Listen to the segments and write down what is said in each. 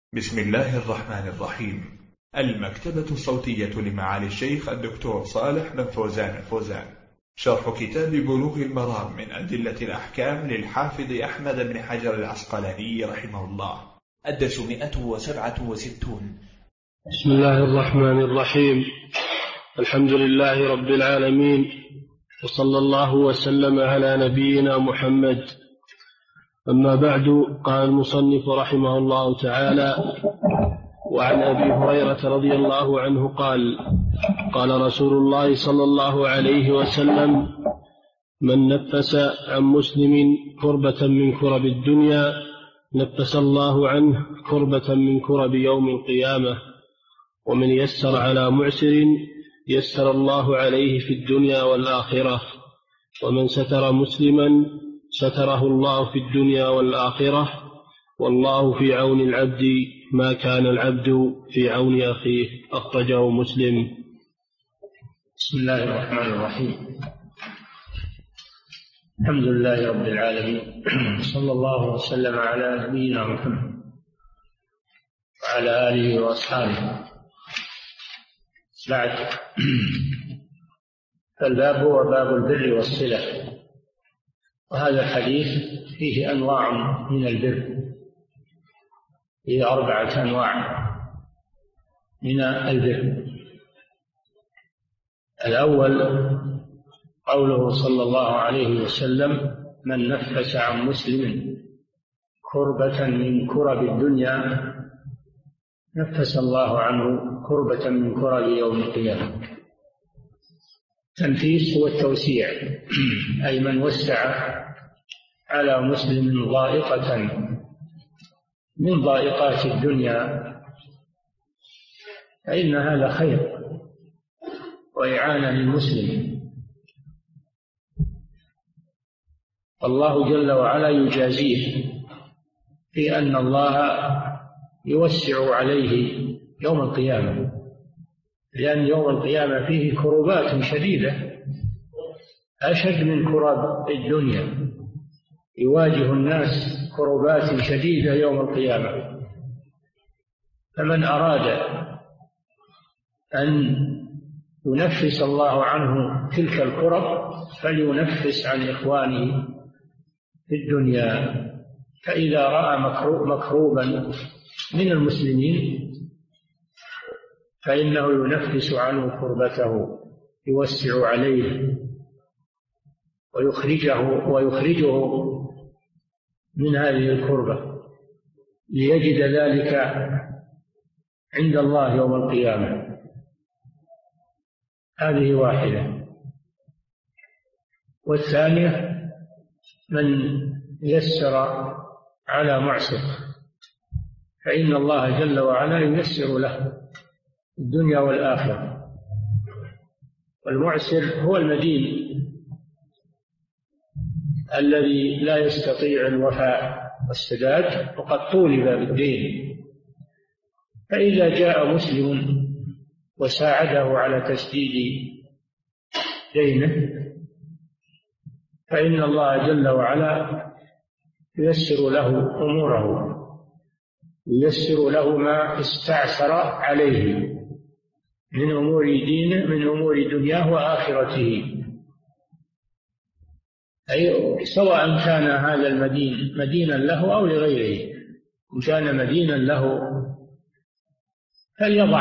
بسم الله الرحمن الرحيم. المكتبة الصوتية لمعالي الشيخ الدكتور صالح بن فوزان الفوزان، شرح كتاب بلوغ المرام من أدلة الأحكام للحافظ أحمد بن حجر العسقلاني رحمه الله، الدرس 167. بسم الله الرحمن الرحيم. الحمد لله رب العالمين، وصلى الله وسلم على نبينا محمد. أما بعد، قال المصنف رحمه الله تعالى: وعن أبي هريرة رضي الله عنه قال: قال رسول الله صلى الله عليه وسلم: من نفس عن مسلم كربة من كرب الدنيا نفس الله عنه كربة من كرب يوم القيامة، ومن يسر على معسر يسر الله عليه في الدنيا والآخرة، ومن ستر مسلما ستره الله في الدنيا والآخرة، والله في عون العبد ما كان العبد في عون أخيه. أخرجه مسلم. بسم الله الرحمن الرحيم. الحمد لله رب العالمين، صلى الله وسلم على نبينا محمد وعلى آله وأصحابه. بعد، فالباب هو باب البر والصلة، وهذا الحديث فيه أنواع من البر، فيه 4 أنواع من البر. الأول قوله صلى الله عليه وسلم: من نفس عن مسلم كربة من كرب الدنيا نفس الله عنه كربة من كرب يوم القيامة. التنفيس هو التوسيع، أي من وسع على مسلم ضائقة من ضائقات الدنيا، فإن هذا خير وإعانة للمسلم. والله جل وعلا يجازيه في أن الله يوسع عليه يوم القيامة، لأن يوم القيامة فيه كربات شديدة أشد من كرب الدنيا، يواجه الناس كربات شديدة يوم القيامة. فمن أراد أن ينفس الله عنه تلك الكرب فلينفس عن إخوانه في الدنيا. فإذا رأى مكروبا من المسلمين فإنه ينفس عنه كربته، يوسع عليه ويخرجه من هذه الكربة، ليجد ذلك عند الله يوم القيامة. هذه واحدة. والثانية: من يسر على معسر فإن الله جل وعلا ييسر له الدنيا والآخرة. والمعسر هو المدين الذي لا يستطيع الوفاء والسداد وقد طولب بالدين، فإذا جاء مسلم وساعده على تسديد دينه فإن الله جل وعلا ييسر له أموره، ييسر له ما استعسر عليه من أمور دينه، من أمور دنياه وآخرته. أي سواء كان هذا المدين مدينا له أو لغيره، إن كان مدينا له فليضع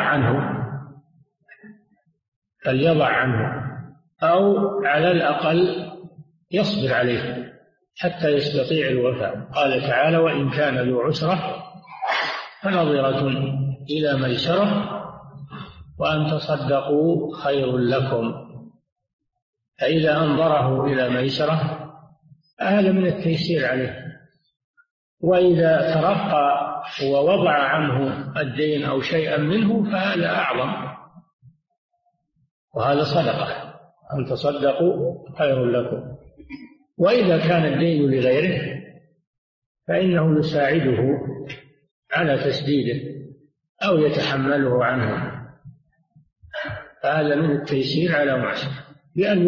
عنه أو على الأقل يصبر عليه حتى يستطيع الوفاء. قال تعالى: وإن كان ذو عسرة فنظرة إلى ميسرة وأن تصدقوا خير لكم. فإذا أنظره إلى ميسرة هذا من التيسير عليه، وإذا ترقى ووضع عنه الدين أو شيئا منه فهذا أعظم، وهذا صدقة. أن تصدقوا خير لكم. وإذا كان الدين لغيره فإنه يساعده على تسديده أو يتحمله عنه، فهذا من التيسير على معسر، بأن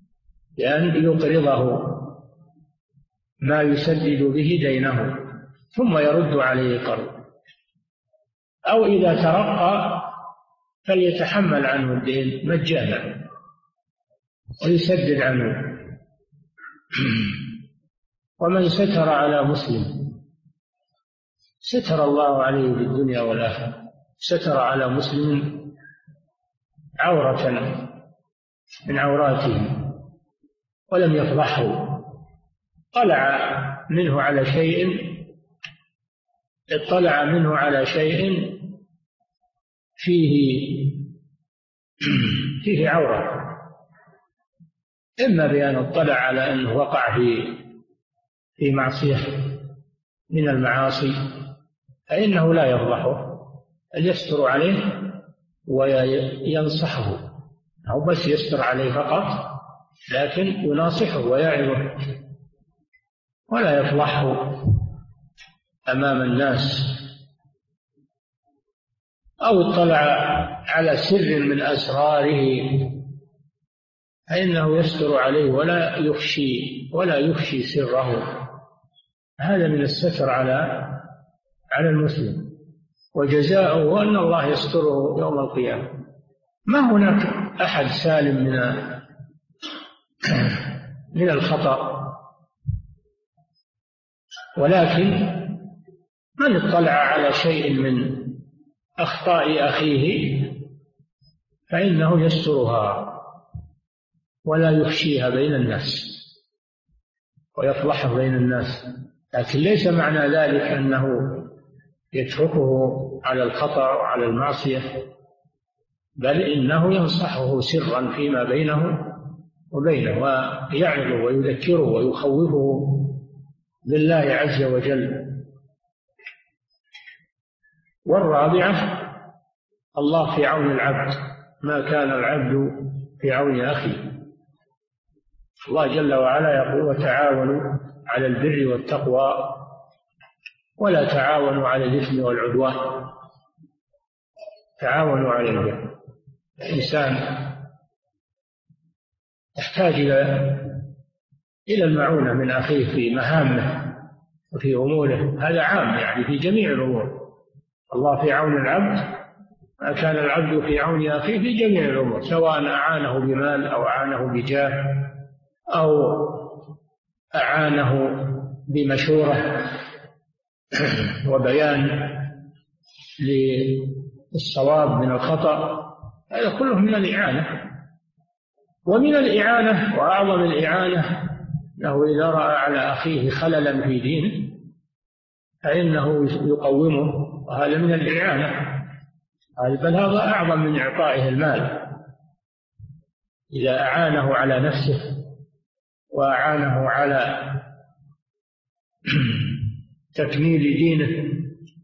يقرضه ما يسدد به دينه. ثم يرد عليه قرض، أو إذا ترقى فليتحمل عنه الدين مجانا ويسدد عنه. ومن ستر على مسلم ستر الله عليه في الدنيا والآخرة. ستر على مسلم عورة من عوراته ولم يفضحه، اطلع منه على شيء فيه عورة، إما بأن اطلع على أنه وقع في معصية من المعاصي فإنه لا يفضحه، بل يستر عليه وينصحه، أو بس يستر عليه فقط، لكن يناصحه ويعظه ولا يفضحه أمام الناس. أو اطلع على سر من أسراره فإنه يستر عليه ولا يفشي سره. هذا من الستر على المسلم، وجزاؤه أن الله يستره يوم القيامة. ما هناك أحد سالم من الخطأ، ولكن من اطلع على شيء من أخطاء أخيه فإنه يسترها ولا يفشيها بين الناس ويفضحها بين الناس، لكن ليس معنى ذلك أنه يتركه على الخطأ وعلى المعصية، بل إنه ينصحه سرا فيما بينه وبينه، ويعظه ويذكره ويخوفه بالله عز وجل. والرابعة الله في عون العبد ما كان العبد في عون أخيه. الله جل وعلا يقول: وتعاونوا على البر والتقوى ولا تعاونوا على الإثم والعدوان. تعاونوا على البر. الإنسان يحتاج إلى المعونة من أخيه في مهامه وفي أموره، هذا عام يعني في جميع الأمور. الله في عون العبد ما كان العبد في عون أخيه في جميع الأمور، سواء أعانه بمال أو أعانه بجاه أو أعانه بمشورة وبيان للصواب من الخطأ، هذا كله من الإعانة. ومن الإعانة وأعظم الإعانة أنه إذا رأى على أخيه خللا في دينه فإنه يقومه، وهذا من الإعانة، بل هذا أعظم من إعطائه المال. إذا أعانه على نفسه وأعانه على تكميل دينه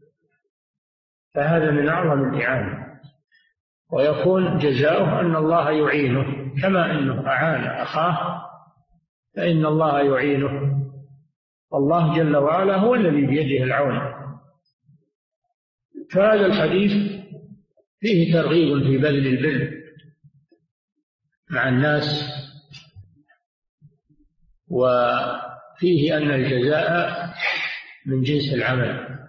فهذا من أعظم الإعانة، ويكون جزاؤه أن الله يعينه كما أنه أعان أخاه فإن الله يعينه. الله جل وعلا هو الذي بيده العون. فهذا الحديث فيه ترغيب في بذل البر مع الناس، وفيه أن الجزاء من جنس العمل.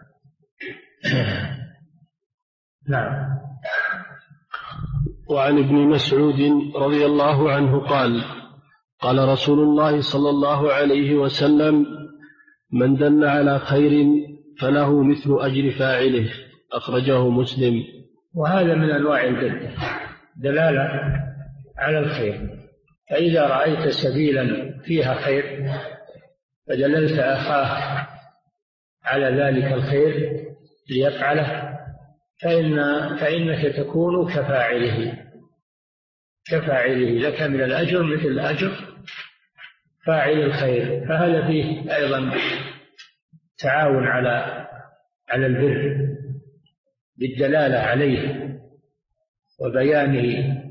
نعم. وعن ابن مسعود رضي الله عنه قال: قال رسول الله صلى الله عليه وسلم: من دل على خير فله مثل أجر فاعله. أخرجه مسلم. وهذا من أنواع البر، دلالة على الخير. فإذا رأيت سبيلا فيها خير فدللت أخاه على ذلك الخير ليفعله فإنك تكون كفاعله لك من الأجر مثل أجر فاعل الخير. فهذا فيه أيضا تعاون على البر بالدلالة عليه وبيانه.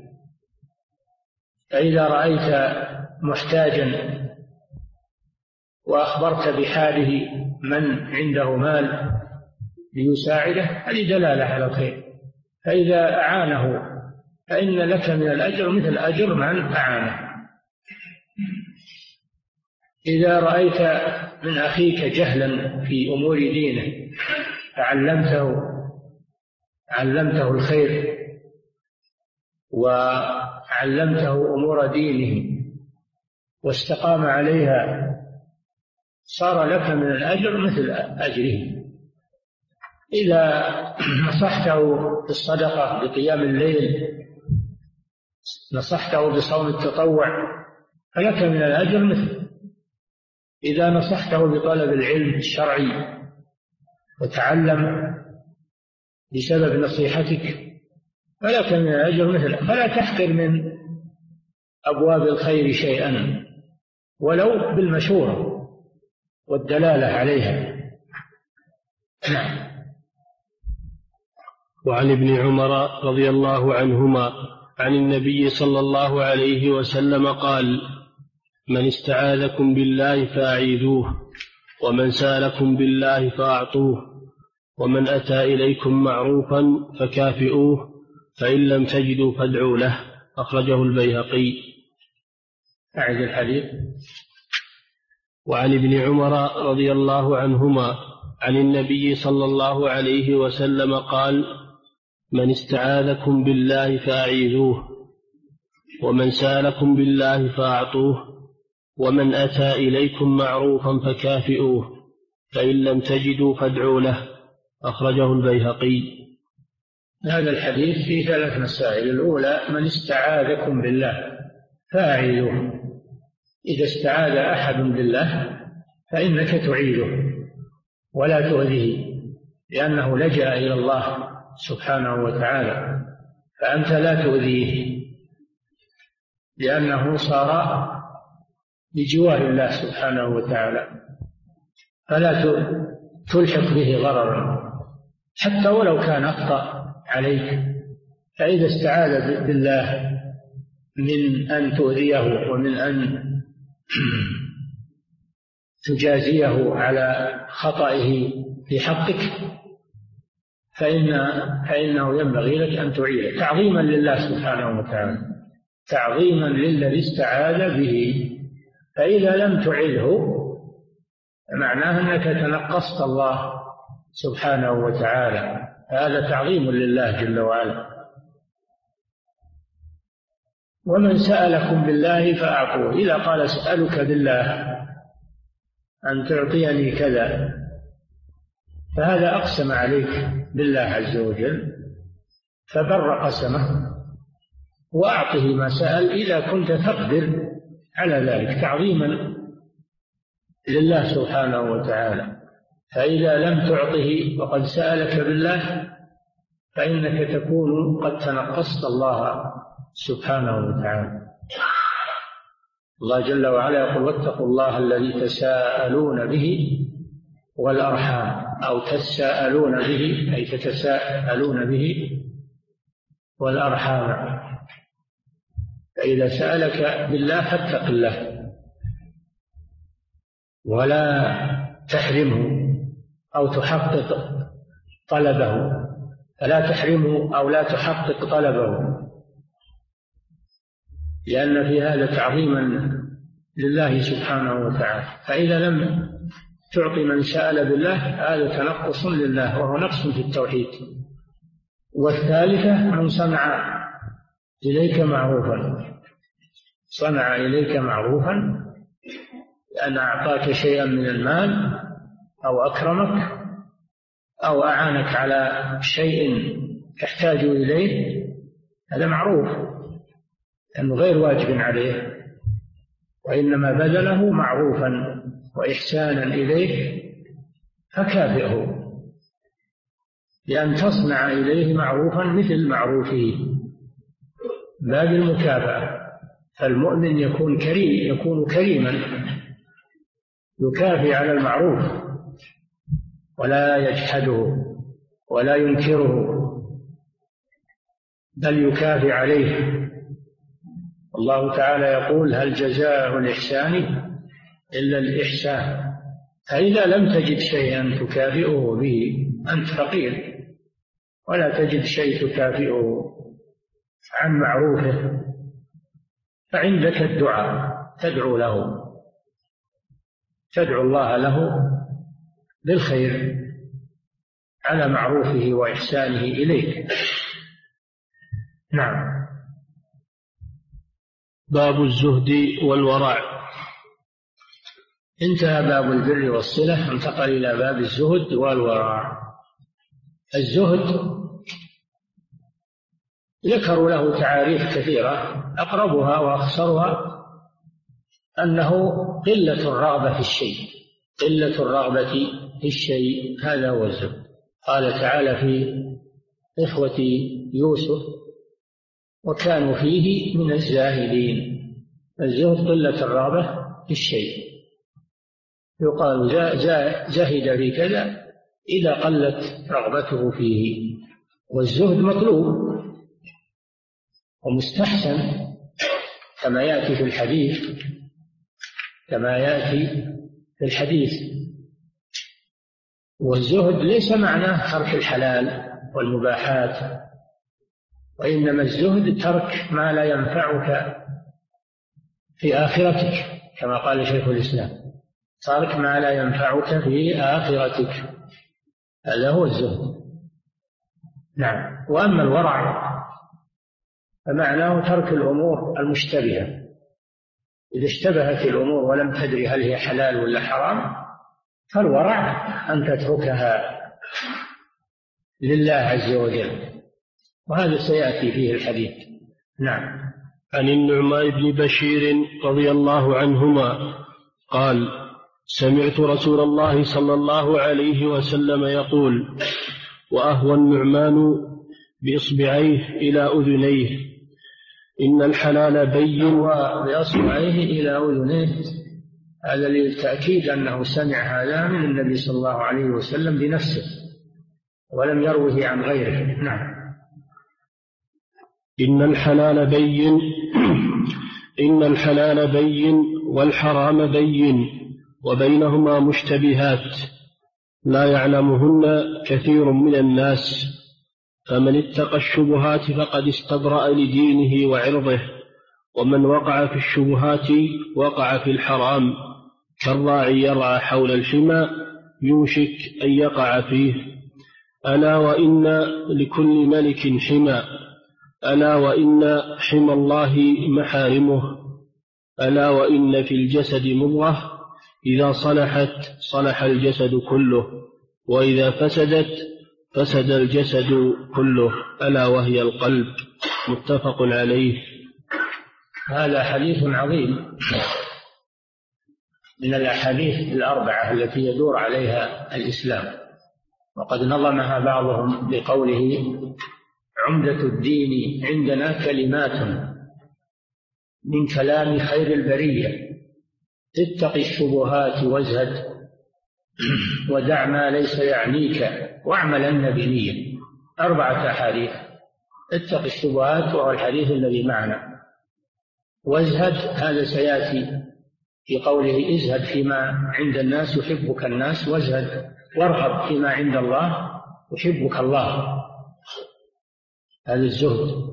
فإذا رأيت محتاجا وأخبرت بحاله من عنده مال ليساعده هذه دلالة على الخير. فإذا أعانه فإن لك من الأجر مثل أجر من أعانه. إذا رأيت من أخيك جهلا في أمور دينه علمته الخير وعلمته أمور دينه واستقام عليها، صار لك من الأجر مثل أجره. إذا نصحته بالصدقة بقيام الليل، نصحته بصوم التطوع، فلك من الأجر مثل. إذا نصحته بطلب العلم الشرعي وتعلم بسبب نصيحتك، فلك من الأجر مثل. فلا تحقر من أبواب الخير شيئا ولو بالمشورة والدلالة عليها. وعن ابن عمر رضي الله عنهما عن النبي صلى الله عليه وسلم قال: من استعاذكم بالله فأعيذوه، ومن سألكم بالله فأعطوه، ومن أتى إليكم معروفا فكافئوه، فإن لم تجدوا فادعوا له. أخرجه البيهقي. أعد الحديث. وعن ابن عمر رضي الله عنهما عن النبي صلى الله عليه وسلم قال: من استعاذكم بالله فأعيذوه، ومن سألكم بالله فأعطوه، ومن أتى إليكم معروفا فكافئوه، فإن لم تجدوا فادعوا له. أخرجه البيهقي. هذا الحديث فيه 3 مسائل. الأولى: من استعاذكم بالله فأعيذوه. إذا استعاذ أحد بالله فإنك تعيذه ولا تؤذيه، لأنه لجأ إلى الله سبحانه وتعالى، فأنت لا تؤذيه لأنه صار بجوار الله سبحانه وتعالى، فلا تلحق به ضررا حتى ولو كان أخطأ عليك. فإذا استعاذ بالله من أن تؤذيه ومن أن تجازيه على خطئه في حقك فإنه ينبغي لك أن تعيده تعظيما لله سبحانه وتعالى، تعظيما للذي استعاذ به. فإذا لم تعده معناه أنك تنقصت الله سبحانه وتعالى، هذا تعظيم لله جل وعلا. ومن سألكم بالله فأعطوه. إذا قال: أسألك بالله أن تعطيني كذا، فهذا أقسم عليك بالله عز وجل، فبر قسمه وأعطه ما سأل إذا كنت تقدر على ذلك تعظيما لله سبحانه وتعالى. فإذا لم تعطه وقد سألك بالله فإنك تكون قد تنقصت الله سبحانه وتعالى. الله جل وعلا يقول: واتقوا الله الذي تساءلون به والأرحام، أو تساءلون به أي تتساءلون به والأرحام. فإذا سألك بالله فاتق الله ولا تحرمه أو تحقق طلبه، فلا تحرمه أو لا تحقق طلبه، لأن في هذا تعظيما لله سبحانه وتعالى. فإذا لم تعطي من سأل بالله هذا تنقص لله وهو نقص في التوحيد. والثالثة: من صنع إليك معروفا، صنع إليك معروفا لأن أعطاك شيئا من المال أو أكرمك أو أعانك على شيء تحتاج إليه، هذا معروف لأنه غير واجب عليه، وإنما بذله معروفا وإحسانا إليه، فكافئه بأن تصنع إليه معروفا مثل معروفه باب المكافأة. فالمؤمن يكون كريما يكافئ على المعروف ولا يجحده ولا ينكره، بل يكافئ عليه. الله تعالى يقول: هل جزاء الإحسان إلا الإحسان. فإذا لم تجد شيئا تكافئه به، أنت فقير ولا تجد شيء تكافئه عن معروفه، فعندك الدعاء تدعو له تدعو الله له بالخير على معروفه وإحسانه إليك. نعم. باب الزهد والورع. انتهى باب البر والصلة، انتقل إلى باب الزهد والورع. الزهد ذكروا له تعاريف كثيرة، أقربها وأخصرها أنه قلة الرغبة في الشيء، قلة الرغبة في الشيء، هذا هو الزهد. قال تعالى في إخوة يوسف: وكانوا فيه من الزاهدين. الزهد قلة الرغبة في الشيء، يقال زهد في كذا إذا قلت رغبته فيه. والزهد مطلوب ومستحسن كما يأتي في الحديث. والزهد ليس معناه ترك الحلال والمباحات، وإنما الزهد ترك ما لا ينفعك في آخرتك، كما قال شيخ الإسلام: ترك ما لا ينفعك في آخرتك، هذا هو الزهد. نعم. وأما الورع فمعناه ترك الأمور المشتبهة. إذا اشتبهت الأمور ولم تدري هل هي حلال ولا حرام، فالورع أن تتركها لله عز وجل، وهذا سيأتي فيه الحديث. نعم. عن النعمان بن بشير رضي الله عنهما قال: سمعت رسول الله صلى الله عليه وسلم يقول: وأهوى النعمان بإصبعيه إلى أذنيه إن الحلال بين. وبإصبعيه إلى أذنيه، هذا للتأكيد أنه سمع هذا من النبي صلى الله عليه وسلم بنفسه ولم يروه عن غيره. نعم. إن الحلال بين والحرام بين وبينهما مشتبهات لا يعلمهن كثير من الناس، فمن اتقى الشبهات فقد استبرأ لدينه وعرضه، ومن وقع في الشبهات وقع في الحرام، كالراعي يرعى حول الحمى يوشك أن يقع فيه. ألا وإن لكل ملك حمى، ألا وإن حمى الله محارمه، ألا وإن في الجسد مضغة إذا صلحت صلح الجسد كله، وإذا فسدت فسد الجسد كله، ألا وهي القلب. متفق عليه. هذا حديث عظيم من الأحاديث الأربعة التي يدور عليها الإسلام، وقد نظمها بعضهم بقوله: عمدة الدين عندنا كلمات من كلام خير البرية، اتق الشبهات وازهد، ودع ما ليس يعنيك واعملن بنية. 4 أحاديث: اتق الشبهات وهو الحديث الذي معنا، وازهد هذا سيأتي في قوله: ازهد فيما عند الناس يحبك الناس، وازهد وارغب فيما عند الله يحبك الله، هذا الزهد.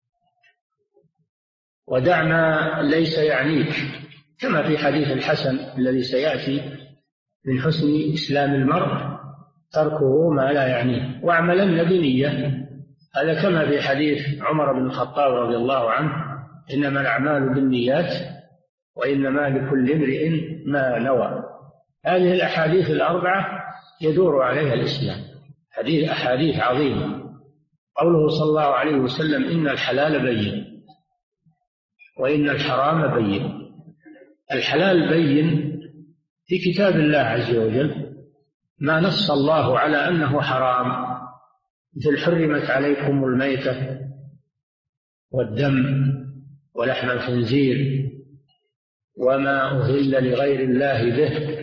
ودع ما ليس يعنيك، كما في حديث الحسن الذي سيأتي: من حسن إسلام المرء تركه ما لا يعنيه، واعملن بنية، هذا كما في حديث عمر بن الخطاب رضي الله عنه: إنما الأعمال بالنيات وإنما لكل امرئ ما نوى. هذه الأحاديث الأربعة يدور عليها الإسلام، أحاديث عظيمة. قوله صلى الله عليه وسلم: إن الحلال بين وإن الحرام بين. الحلال بين في كتاب الله عز وجل، ما نص الله على أنه حرام، مثل: حرمت عليكم الميتة والدم ولحم الخنزير وما أهل لغير الله به،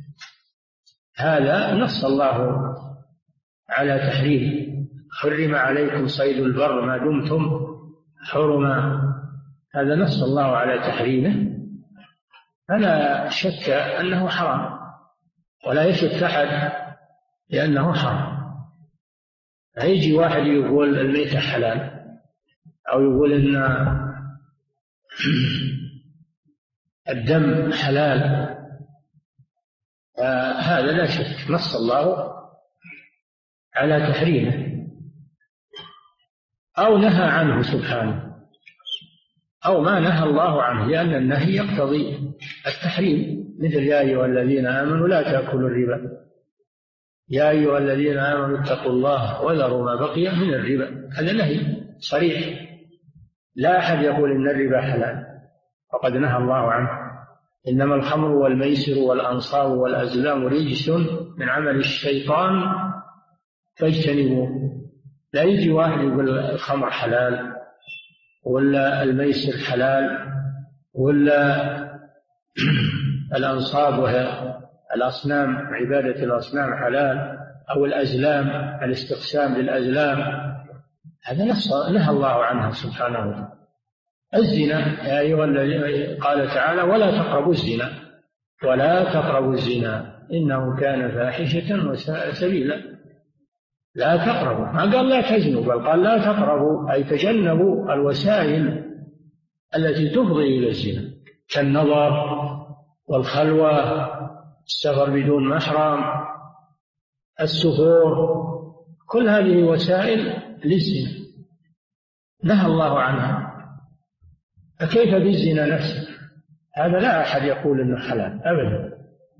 هذا نص الله على تحريم. حرم عليكم صيد البر ما دمتم حرما، هذا نص الله على تحريمه، فلا شك أنه حرام، ولا يشك أحد لأنه حرام. هيجي واحد يقول الميتة حلال، أو يقول إن الدم حلال، هذا لا شك نص الله على تحريمه أو نهى عنه سبحانه، أو ما نهى الله عنه، لأن النهي يقتضي التحريم، مثل يا أيها الذين آمنوا لا تأكلوا الربا، يا أيها الذين آمنوا اتقوا الله وذروا ما بقي من الربا، هذا نهي صريح، لا أحد يقول إن الربا حلال، فقد نهى الله عنه. إنما الخمر والميسر والأنصاب والأزلام رجس من عمل الشيطان فاجتنبوه. لا يجي واحد يقول الخمر حلال ولا الميسر حلال ولا الأنصاب وهي الأصنام عبادة الأصنام حلال، أو الأزلام الاستقسام للأزلام، هذا نهى الله عنه سبحانه وتعالى. الزنا يا أيها الذين قال تعالى ولا تقربوا الزنا، ولا تقربوا الزنا إنه كان فاحشة وساء سبيلا. لا تقربوا، ما قال لا تزنوا، بل قال لا تقربوا، أي تجنبوا الوسائل التي تفضي إلى الزنا كالنظر والخلوة، السفر بدون محرم، السفور، كل هذه وسائل للزنا نهى الله عنها. فكيف بالزنا نفسه؟ هذا لا أحد يقول إنه حلال أبدا.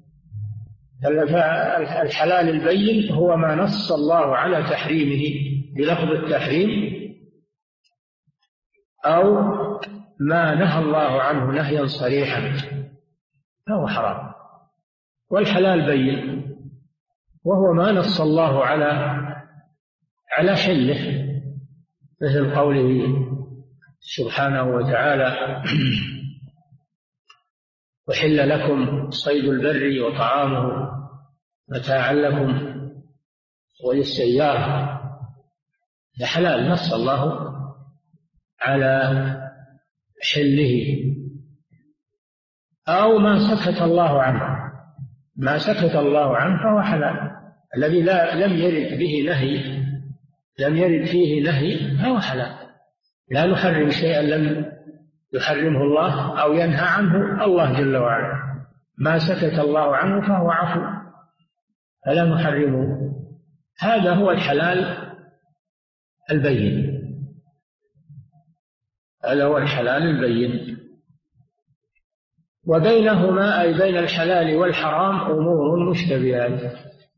الحلال البين هو ما نص الله على تحريمه بلفظ التحريم، أو ما نهى الله عنه نهيا صريحا فهو حرام. والحلال بين وهو ما نص الله على حله، مثل قوله سبحانه وتعالى وحل لكم صيد البر وطعامه متاعا لكم وللسيارة، ده حلال نص الله على حله. أو ما سكت الله عنه، ما سكت الله عنه فهو حلال، الذي لم يرد به نهي، لم يرد فيه نهي فهو حلال. لا نحرم شيئا لم يحرمه الله أو ينهى عنه الله جل وعلا. ما سكت الله عنه فهو عفو فلا نحرمه. هذا هو الحلال البين، هذا هو الحلال البين. وبينهما أي بين الحلال والحرام أمور مشتبهات،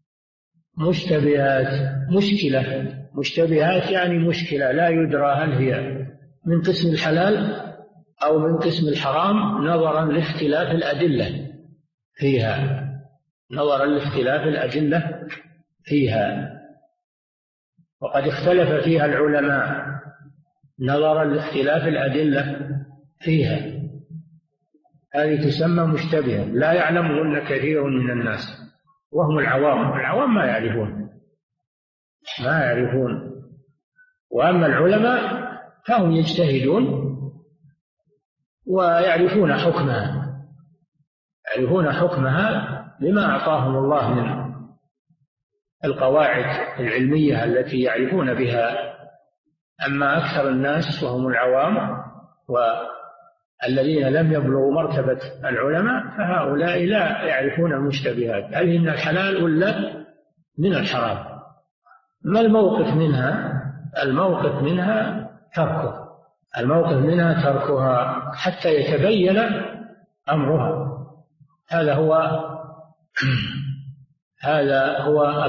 مشكلة، مشتبهات يعني مشكلة لا يدرى هل هي من قسم الحلال أو من قسم الحرام، نظرا لاختلاف الأدلة فيها، نظرا لاختلاف الأدلة فيها. وقد اختلف فيها العلماء نظرا لاختلاف الأدلة فيها، هذه تسمى مشتبهة لا يعلمهن كثير من الناس وهم العوام ما يعرفون. وأما العلماء فهم يجتهدون ويعرفون حكمها بما أعطاهم الله من القواعد العلمية التي يعرفون بها. أما أكثر الناس وهم العوام والذين لم يبلغوا مرتبة العلماء فهؤلاء لا يعرفون المشتبهات، هل هي من الحلال ولا من الحرام. ما الموقف منها؟ الموقف منها تركها حتى يتبين أمرها. هذا هو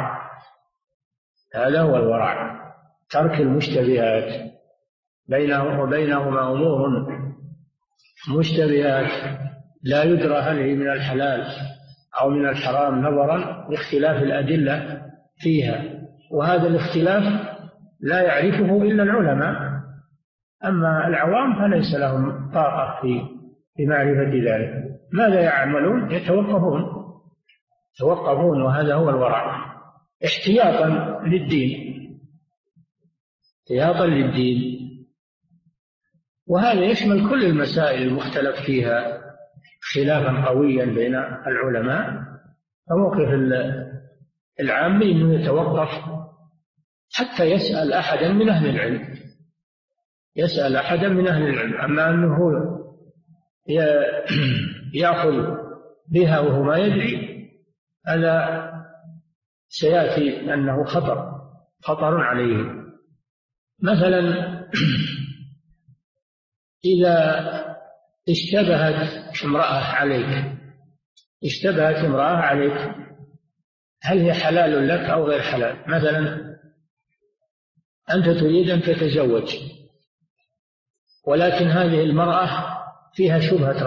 الورع، ترك المشتبهات. وبينهما أمور مشتبهات لا يدرى هل هي من الحلال أو من الحرام نظرا لاختلاف الأدلة فيها، وهذا الاختلاف لا يعرفه إلا العلماء، أما العوام فليس لهم طاقة في معرفة ذلك. ماذا يعملون؟ يتوقفون، وهذا هو الورع، احتياطا للدين. وهذا يشمل كل المسائل المختلف فيها خلافا قويا بين العلماء. فموقف العامي أنه يتوقف حتى يسأل أحدا من أهل العلم، أما أنه يأخذ بها وهو ما يدري هذا سيأتي أنه خطر عليه. مثلا إذا اشتبهت امرأة عليك هل هي حلال لك أو غير حلال؟ مثلا أنت تريد أن تتزوج، ولكن هذه المرأة فيها شبهة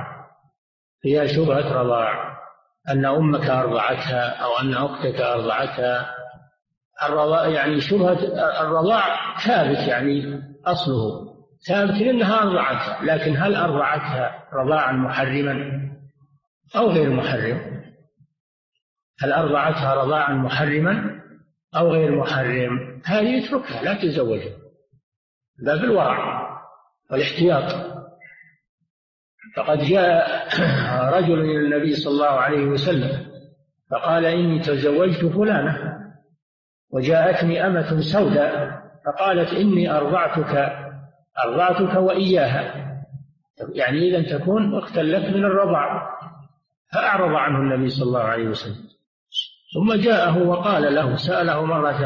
رضاع، أن أمك أرضعتها أو أن أختك أرضعتها. يعني شبهة الرضاع ثابت، يعني أصله ثابت لأنها أرضعتها، لكن هل أرضعتها رضاعا محرما أو غير محرم؟ هل أرضعتها رضاعا محرما أو غير محرم؟ هذه يتركها، لا تزوجها، باب الورع والاحتياط. فقد جاء رجل إلى النبي صلى الله عليه وسلم فقال إني تزوجت فلانة وجاءتني أمة سوداء فقالت إني أرضعتك وإياها، يعني إذا تكون أختا لك من الرضاع. فأعرض عنه النبي صلى الله عليه وسلم، ثم جاءه وقال له، سأله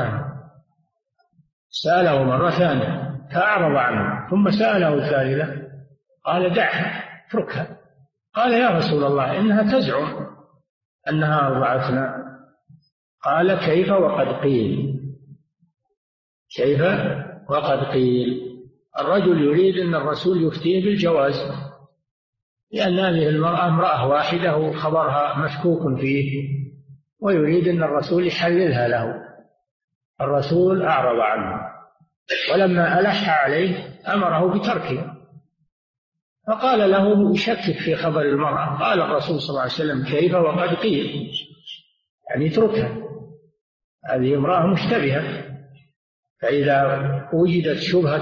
مرة ثانية فأعرض عنه، ثم سأله ثالثة قال دعها اتركها. قال يا رسول الله إنها تزعم أنها أرضعتنا. قال كيف وقد قيل. الرجل يريد أن الرسول يفتيه بالجواز، لأن هذه المرأة امرأة واحدة وخبرها مشكوك فيه، ويريد أن الرسول يحللها له. الرسول أعرض عنه، ولما ألح عليه أمره بتركها. فقال له يشكك في خبر المرأة، قال الرسول صلى الله عليه وسلم كيف وقد قيل، يعني اتركها، هذه امرأة مشتبهة. فإذا وجدت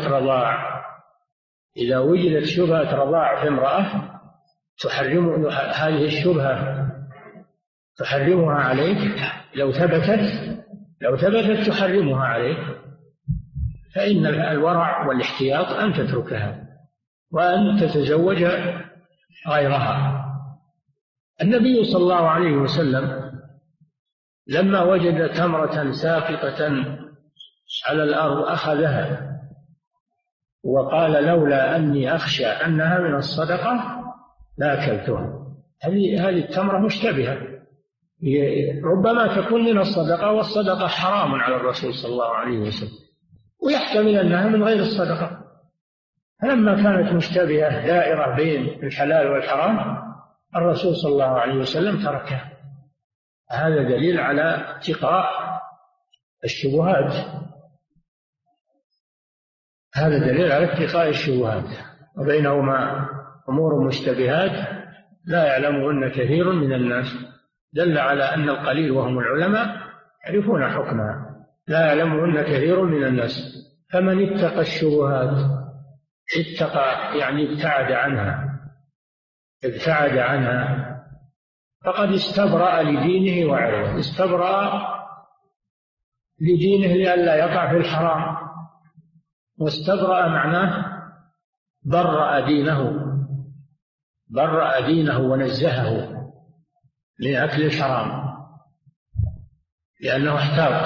شبهة رضاع في امرأة هذه الشبهة تحرمها عليك، لو ثبتت تحرمها عليك، فإن الورع والاحتياط أن تتركها وأن تتزوج غيرها. النبي صلى الله عليه وسلم لما وجد تمرة ساقطة على الأرض أخذها وقال لولا أني أخشى أنها من الصدقة لأكلتها. هذه التمرة مشتبهة، ربما تكون من الصدقة، والصدقة حرام على الرسول صلى الله عليه وسلم، ويحتمل أنها من غير الصدقة. فلما كانت مشتبهة دائرة بين الحلال والحرام الرسول صلى الله عليه وسلم تركها. هذا دليل على اتقاء الشبهات، وبينهما أمور مشتبهات لا يعلمهن كثير من الناس، دل على أن القليل وهم العلماء يعرفون حكمها، لا يعلمهن كثير من الناس. فمن اتقى الشبهات يعني ابتعد عنها فقد استبرأ لدينه وعرضه. استبرأ لدينه لئلا يقع في الحرام، واستبرأ معناه برأ دينه ونزهه من أكل الحرام، لأنه احتاط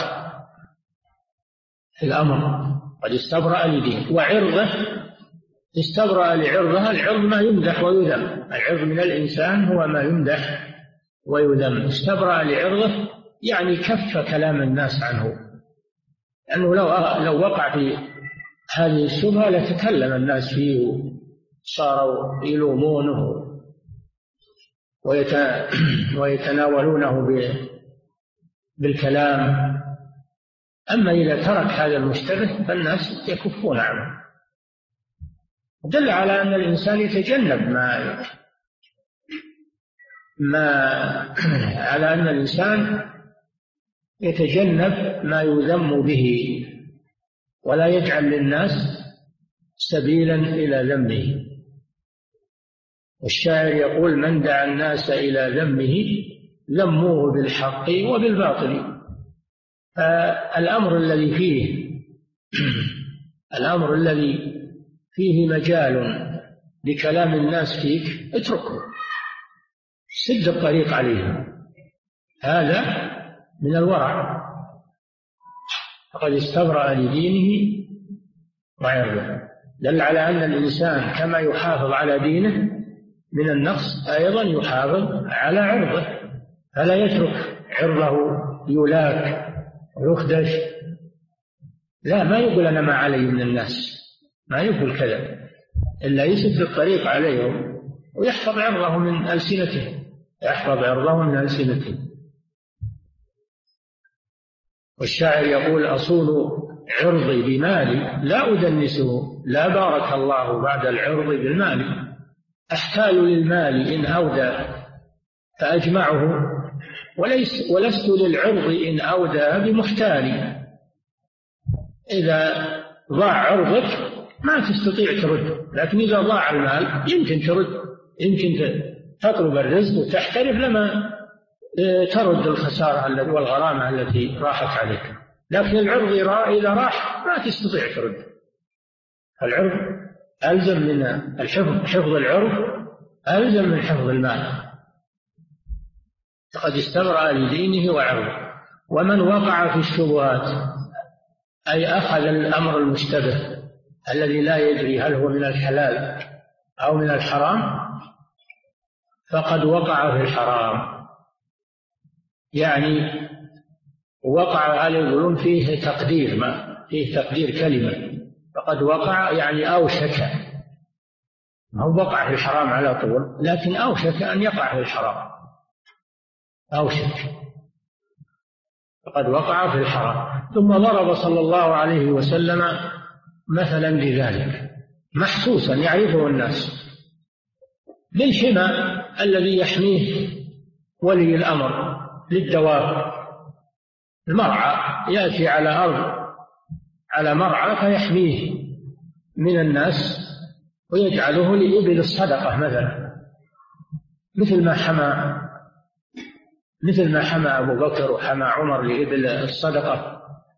في الأمر. قد استبرأ لدينه وعرضه، استبرأ لعرضها. العرض ما يمدح ويذم، العرض من الإنسان هو ما يمدح ويذم. استبرأ لعرضه يعني كف كلام الناس عنه، لأنه لو وقع في هذه الشبهة لتكلم الناس فيه، صاروا يلومونه ويتناولونه بالكلام. أما إذا ترك هذا المشتبه فالناس يكفون عنه. دل على أن الإنسان يتجنب على أن الإنسان يتجنب ما يذم به، ولا يجعل للناس سبيلا إلى ذمه. والشاعر يقول من دعا الناس إلى ذمه ذموه بالحق وبالباطل. الأمر الذي فيه مجال لكلام الناس فيك اتركه، سد الطريق عليهم. هذا من الورع، فقد استبرأ لدينه وعرضه. دل على أن الإنسان كما يحافظ على دينه من النقص أيضا يحافظ على عرضه، فلا يترك عرضه يلاك ويخدش. لا، ما يقول أنا ما علي من الناس، ما يقول كذا، إلا يسد الطريق عليهم ويحفظ عرضه من ألسنته، يحفظ عرضه من ألسنته. والشاعر يقول: أصون عرضي بمالي لا أدنسه، لا بارك الله بعد العرض بالمال. أحتال للمال إن أودى فأجمعه، ولست للعرض إن أودى بمحتال. إذا ضاع عرضك ما تستطيع ترد، لكن إذا ضاع المال يمكن ترد، يمكن تطلب الرزق وتحترف لما ترد الخسارة والغرامة التي راحت عليك. لكن العرض إذا راح ما تستطيع ترد. العرض ألزم من حفظ العرض ألزم من حفظ المال. فقد استبرأ لدينه وعرضه. ومن وقع في الشبهات، أي أخذ الأمر المشتبه الذي لا يدري هل هو من الحلال أو من الحرام، فقد وقع في الحرام. يعني وقع، هل يقولون فيه تقدير، ما فيه تقدير كلمة، فقد وقع يعني أوشك، ما هو وقع في الحرام على طول، لكن أوشك أن يقع في الحرام، أوشك، فقد وقع في الحرام. ثم ضرب صلى الله عليه وسلم مثلا لذلك محسوسا يعرفه الناس، بالحمى الذي يحميه ولي الأمر للدواب. المرعى يأتي على أرض، على مرعى، فيحميه من الناس ويجعله لإبل الصدقة مثلا، مثل ما حمى أبو بكر وحمى عمر لإبل الصدقة.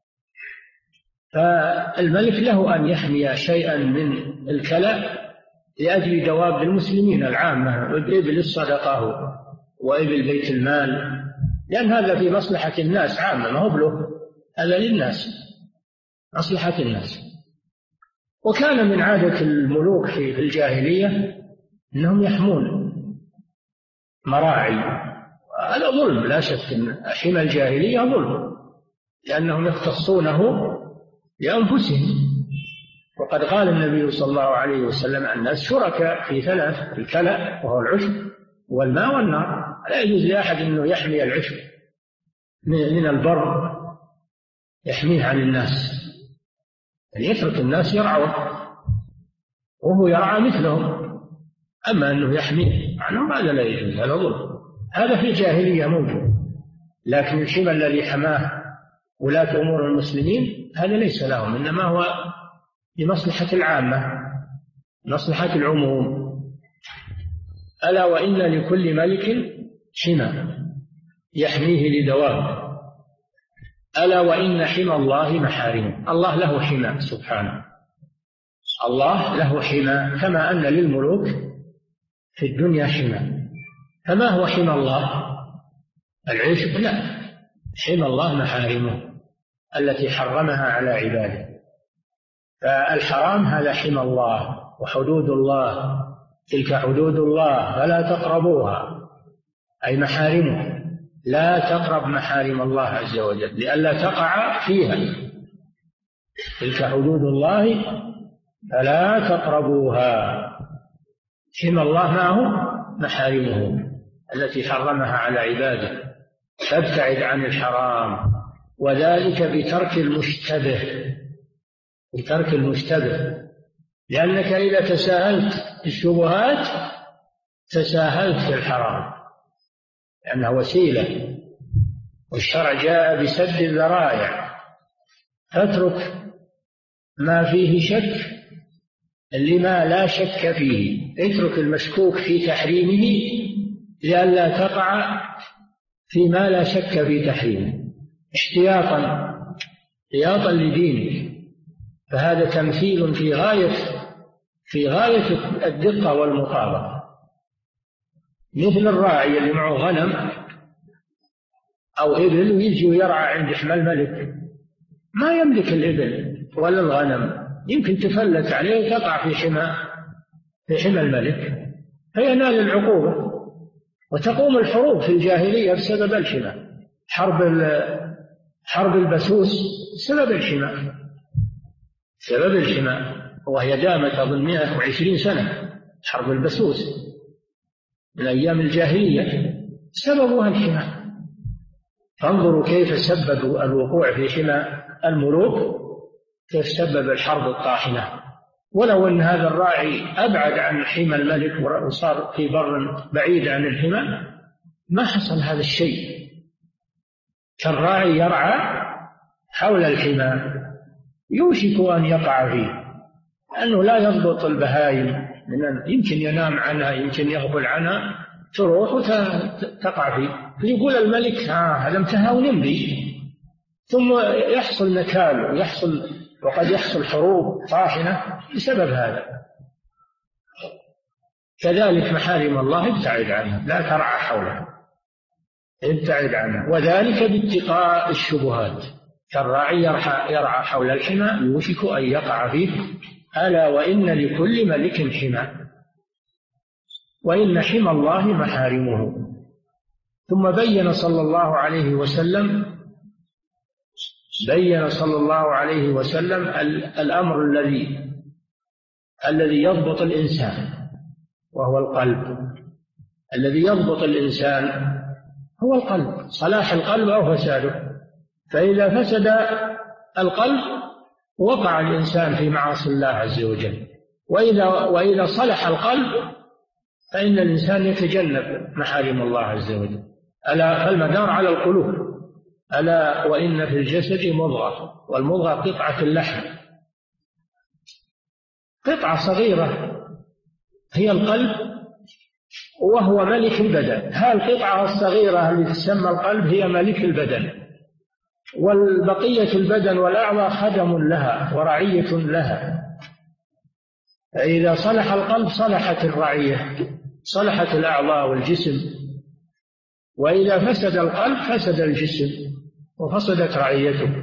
فالملك له أن يحمي شيئا من الكلى لأجل دواب المسلمين العامة، إبل الصدقة وإبل بيت المال، لأن هذا في مصلحة الناس عامة، ما هو بله، هذا للناس، مصلحة الناس. وكان من عادة الملوك في الجاهلية أنهم يحمون مراعي، هذا ظلم لا شك، أن حمى الجاهلية ظلم، لأنهم يختصونه لأنفسهم. وقد قال النبي صلى الله عليه وسلم: الناس شركاء في ثلاث: الكلى وهو العشب، والماء والنار. لا يجوز لأحد أنه يحمي العشب من البر، يحميه عن الناس، يعني يترك الناس يرعوه وهو يرعى مثلهم، أما أنه يحميه عنهم هذا لا يجوز، هذا ظلم. هذا في الجاهلية موجود، لكن الحمى الذي حماه ولاة أمور المسلمين هذا ليس لهم، إنما هو لمصلحة العامة، مصلحة العموم. ألا وإن لكل ملك حمى يحميه لدواب، ألا وإن حمى الله محارمه. الله له حمى سبحانه، الله له حمى، كما أن للملوك في الدنيا حمى. فما هو حمى الله؟ العشب؟ لا، حمى الله محارمه التي حرمها على عباده. فالحرام هذا حمى الله وحدود الله، تلك حدود الله فلا تقربوها، أي محارمه، لا تقرب محارم الله عز وجل لئلا تقع فيها. تلك حدود الله فلا تقربوها. حمى الله ما هو؟ محارمه التي حرمها على عباده، فابتعد عن الحرام، وذلك بترك المشتبه، بترك المشتبه، لأنك إذا تساهلت الشبهات تساهلت في الحرام، لأنها وسيلة، والشرع جاء بسد الذرائع. فاترك ما فيه شك لما لا شك فيه، اترك المشكوك في تحريمه لئلا تقع فيما لا شك في تحريمه، احتياطا لدينك. فهذا تمثيل في غاية الدقة والمطابقة، مثل الراعي اللي معه غنم أو إبل ويجي ويرعى عند حمى الملك، ما يملك الإبل ولا الغنم، يمكن تفلت عليه وتقع في حمى الملك فينال العقوبة. وتقوم الحروب في الجاهلية بسبب الحمى، حرب البسوس سبب الحمى، وهي دامت أظن 120 سنة. حرب البسوس من أيام الجاهلية سببها الحمى. فانظروا كيف سببوا الوقوع في حمى الملوك، كيف سبب الحرب الطاحنة. ولو أن هذا الراعي أبعد عن حمى الملك وصار في بر بعيد عن الحمى ما حصل هذا الشيء. كالراعي يرعى حول الحمى يوشك أن يقع فيه، لأنه لا يضبط البهائم، يمكن ينام عنها، يمكن يغفل عنها، تروح وتقع فيه. فيقول الملك لم تهاون بي، ثم يحصل نكال وقد يحصل حروب طاحنة بسبب هذا. كذلك محارم الله ابتعد عنها، لا ترعى حولها، ابتعد عنها، وذلك باتقاء الشبهات. كالراعي يرعى حول الحمى يوشك أن يقع فيه. ألا وإن لكل ملك حمى، وإن حمى الله محارمه. ثم بين صلى الله عليه وسلم الأمر الذي يضبط الإنسان، وهو القلب. الذي يضبط الإنسان هو القلب، صلاح القلب أو فساده. فإذا فسد القلب وقع الإنسان في معاصي الله عز وجل. وإذا صلح القلب فإن الإنسان يتجنب محارم الله عز وجل. ألا فالمدار على القلوب. ألا وإن في الجسد مضغة، والمضغة قطعة اللحم، قطعة صغيرة هي القلب، وهو ملك البدن. هذه القطعة الصغيرة التي تسمى القلب هي ملك البدن، والبقية البدن والأعضاء خدم لها ورعية لها. فإذا صلح القلب صلحت الرعية، صلحت الأعضاء والجسم. وإذا فسد القلب فسد الجسم وفسدت رعيته.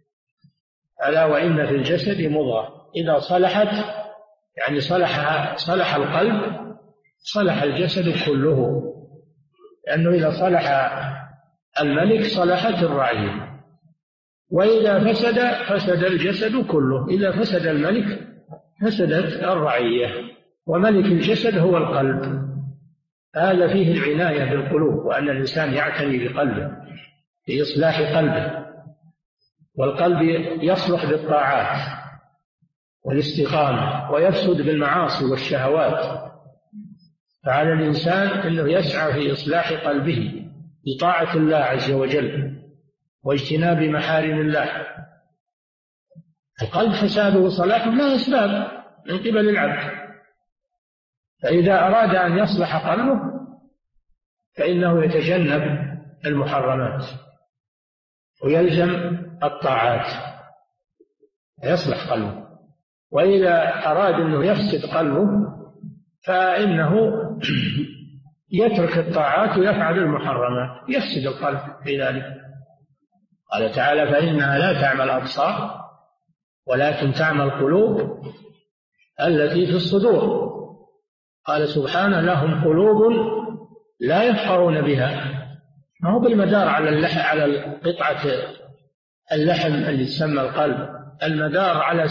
ألا وإن في الجسد مضغة إذا صلحت، يعني صلح القلب صلح الجسد كله، لأنه إذا صلح الملك صلحت الرعية، وإذا فسد الجسد كله. إذا فسد الملك فسدت الرعية. وملك الجسد هو القلب. هذا فيه العناية بالقلوب، وأن الإنسان يعتني بقلبه في إصلاح قلبه. والقلب يصلح بالطاعات والاستقامة، ويفسد بالمعاصي والشهوات. فعلى الإنسان أنه يسعى في إصلاح قلبه بطاعة الله عز وجل واجتناب محارم الله. القلب فساده وصلاحه لا أسباب من قبل العبد. فإذا أراد أن يصلح قلبه فإنه يتجنب المحرمات ويلزم الطاعات يصلح قلبه. وإذا أراد أنه يفسد قلبه فإنه يترك الطاعات ويفعل المحرمات، يفسد القلب في ذلك. قال تعالى: فإنها لا تعمى الأبصار ولكن تعمى القلوب التي في الصدور. قال سبحانه: لهم قلوب لا يفقهون بها. ما هو بالمدار على قطعة اللحم اللي تسمى القلب، المدار على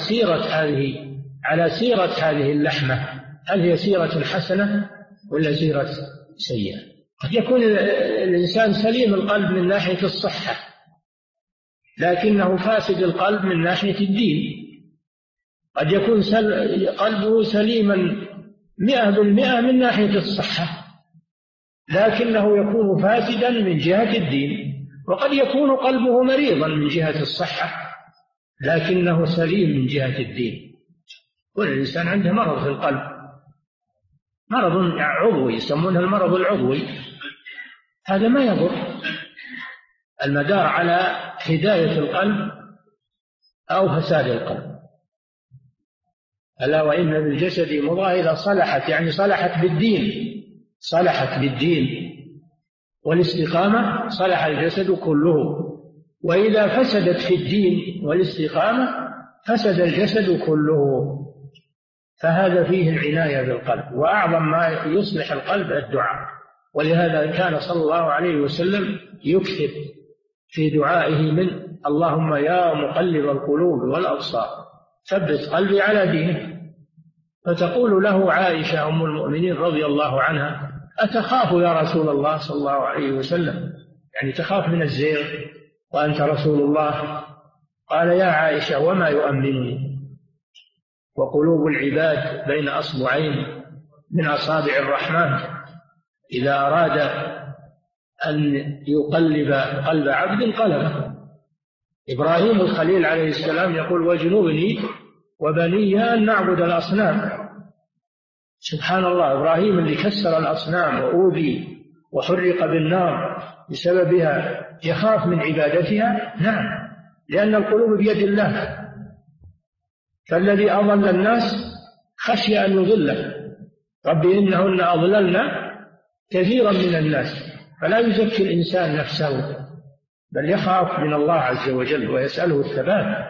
سيرة هذه اللحمة. هل هي سيرة حسنة ولا سيرة سيئة؟ قد يكون الإنسان سليم القلب من ناحية الصحة، لكنه فاسد القلب من ناحية الدين. قد يكون قلبه سليما 100% من ناحية الصحة، لكنه يكون فاسدا من جهة الدين. وقد يكون قلبه مريضا من جهة الصحة، لكنه سليم من جهة الدين. والإنسان عنده مرض في القلب، مرض عضوي يسمونه المرض العضوي، هذا ما يضر. المدار على هداية القلب أو فساد القلب. ألا وإن بالجسد مضغة إذا صلحت، يعني صلحت بالدين، والاستقامة صلح الجسد كله. وإذا فسدت في الدين والاستقامة فسد الجسد كله. فهذا فيه العناية بالقلب، وأعظم ما يصلح القلب الدعاء. ولهذا كان صلى الله عليه وسلم يكثر في دعائه من اللهم يا مقلب القلوب والأبصار ثبت قلبي على دينك. فتقول له عائشة أم المؤمنين رضي الله عنها أتخاف يا رسول الله صلى الله عليه وسلم، يعني تخاف من الزيغ وأنت رسول الله؟ قال يا عائشة وما يؤمنني؟ وقلوب العباد بين أصبعين من أصابع الرحمن، إذا أراد أن يقلب قلب عبد قلبه. إبراهيم الخليل عليه السلام يقول واجنبني وبني أن نعبد الأصنام. سبحان الله، إبراهيم اللي كسر الأصنام وأوذي وحرق بالنار بسببها يخاف من عبادتها؟ نعم، لأن القلوب بيد الله. فالذي أضل الناس خشي أن يضله، رب إنهن أضللن كثيرا من الناس. فلا يزكي الإنسان نفسه، بل يخاف من الله عز وجل ويسأله الثبات.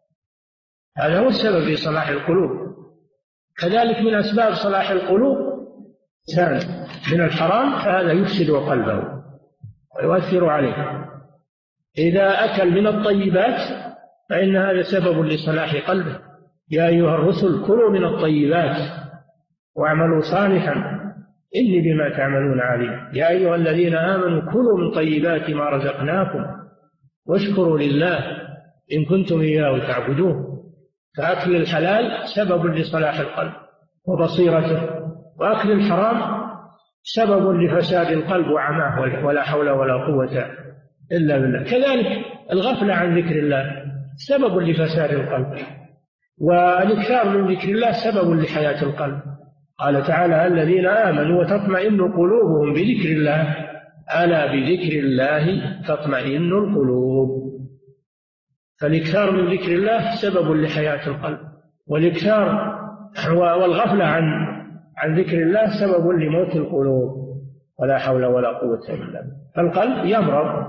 هذا هو السبب في صلاح القلوب. كذلك من أسباب صلاح القلوب كان من الحرام، فهذا يفسد قلبه ويؤثر عليه. إذا أكل من الطيبات فإن هذا سبب لصلاح قلبه. يا أيها الرسل كلوا من الطيبات واعملوا صالحا إني بما تعملون عليم. يا أيها الذين آمنوا كلوا من طيبات ما رزقناكم واشكروا لله إن كنتم إياه تعبدون. فأكل الحلال سبب لصلاح القلب وبصيرته، وأكل الحرام سبب لفساد القلب وعماه، ولا حول ولا قوة إلا بالله. كذلك الغفلة عن ذكر الله سبب لفساد القلب، والإكثار من ذكر الله سبب لحياة القلب. قال تعالى الذين آمنوا وتطمئن قلوبهم بذكر الله ألا بذكر الله تطمئن القلوب. فالإكثار من ذكر الله سبب لحياة القلب، والإكثار والغفلة عن ذكر الله سبب لموت القلوب، ولا حول ولا قوة إلا بالله. فالقلب يمرض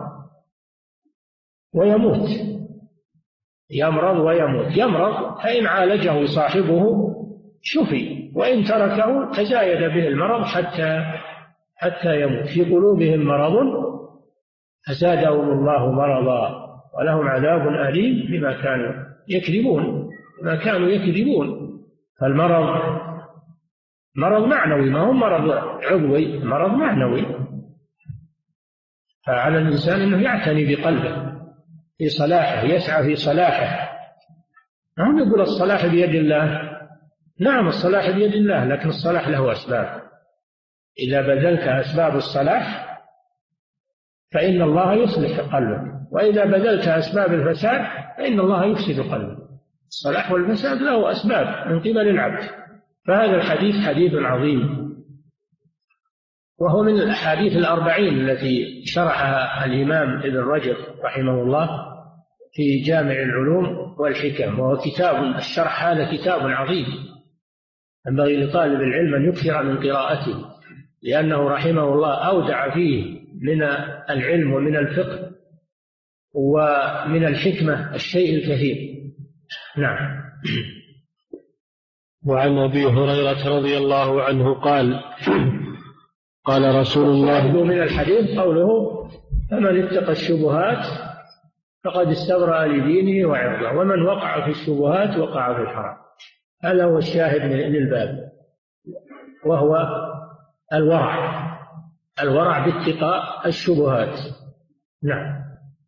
ويموت، يمرض ويموت. يمرض فإن عالجه صاحبه شفي، وإن تركه تزايد به المرض حتى يموت. في قلوبهم مرض فزادهم الله مرضا ولهم عذاب أليم بما كانوا يكذبون. فالمرض مرض معنوي، ما هو مرض عضوي، مرض معنوي. فعلى الإنسان أنه يعتني بقلبه في صلاحه، يسعى في صلاحه. هم يقول الصلاح بيد الله، نعم الصلاح بيد الله، لكن الصلاح له أسباب. إذا بذلت أسباب الصلاح فإن الله يصلح قلبك، وإذا بذلت أسباب الفساد فإن الله يفسد قلبك. الصلاح والفساد له أسباب من قبل العبد. فهذا الحديث حديث عظيم، وهو من الأحاديث 40 التي شرحها الإمام ابن رجب رحمه الله في جامع العلوم والحكم. وهو كتاب، الشرح هذا كتاب عظيم ينبغي لطالب العلم أن يكثر من قراءته، لأنه رحمه الله أودع فيه من العلم ومن الفقه ومن الحكمة الشيء الكثير. نعم. وعن أبي هريرة رضي الله عنه قال قال رسول الله من الحديث قوله فمن اتقى الشبهات فقد استبرأ لدينه وعرضه، ومن وقع في الشبهات وقع في الحرام. هذا هو الشاهد للباب، وهو الورع باتقاء الشبهات. نعم.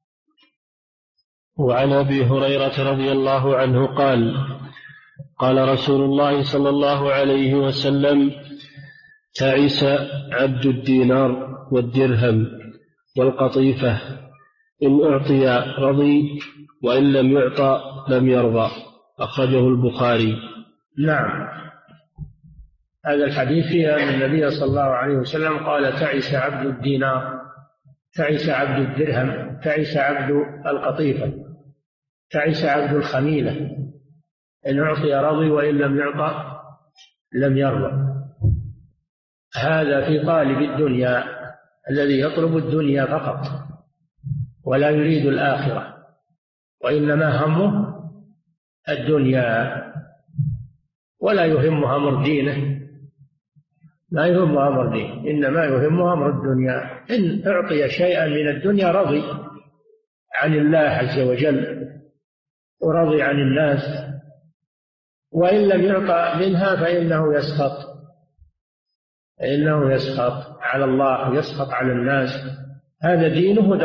وعن أبي هريرة رضي الله عنه قال قال رسول الله صلى الله عليه وسلم تعس عبد الدينار والدرهم والقطيفة، إن أعطي رضي وإن لم يعطى لم يرضى. أخرجه البخاري. نعم. هذا الحديث فيها أن النبي صلى الله عليه وسلم قال تعس عبد الدينار، تعس عبد الدرهم، تعس عبد القطيفة، تعس عبد الخميلة، إن أعطي رضي وإن لم يعطى لم يرضى. هذا في طالب الدنيا، الذي يطلب الدنيا فقط ولا يريد الآخرة، وإنما همه الدنيا ولا يهمه أمر دينه، لا يهمه أمر دينه، إنما يهمه أمر الدنيا. إن أعطي شيئا من الدنيا رضي عن الله عز وجل ورضي عن الناس، وإن لم يعطى منها فإنه يسخط على الله ويسخط على الناس. هذا دينه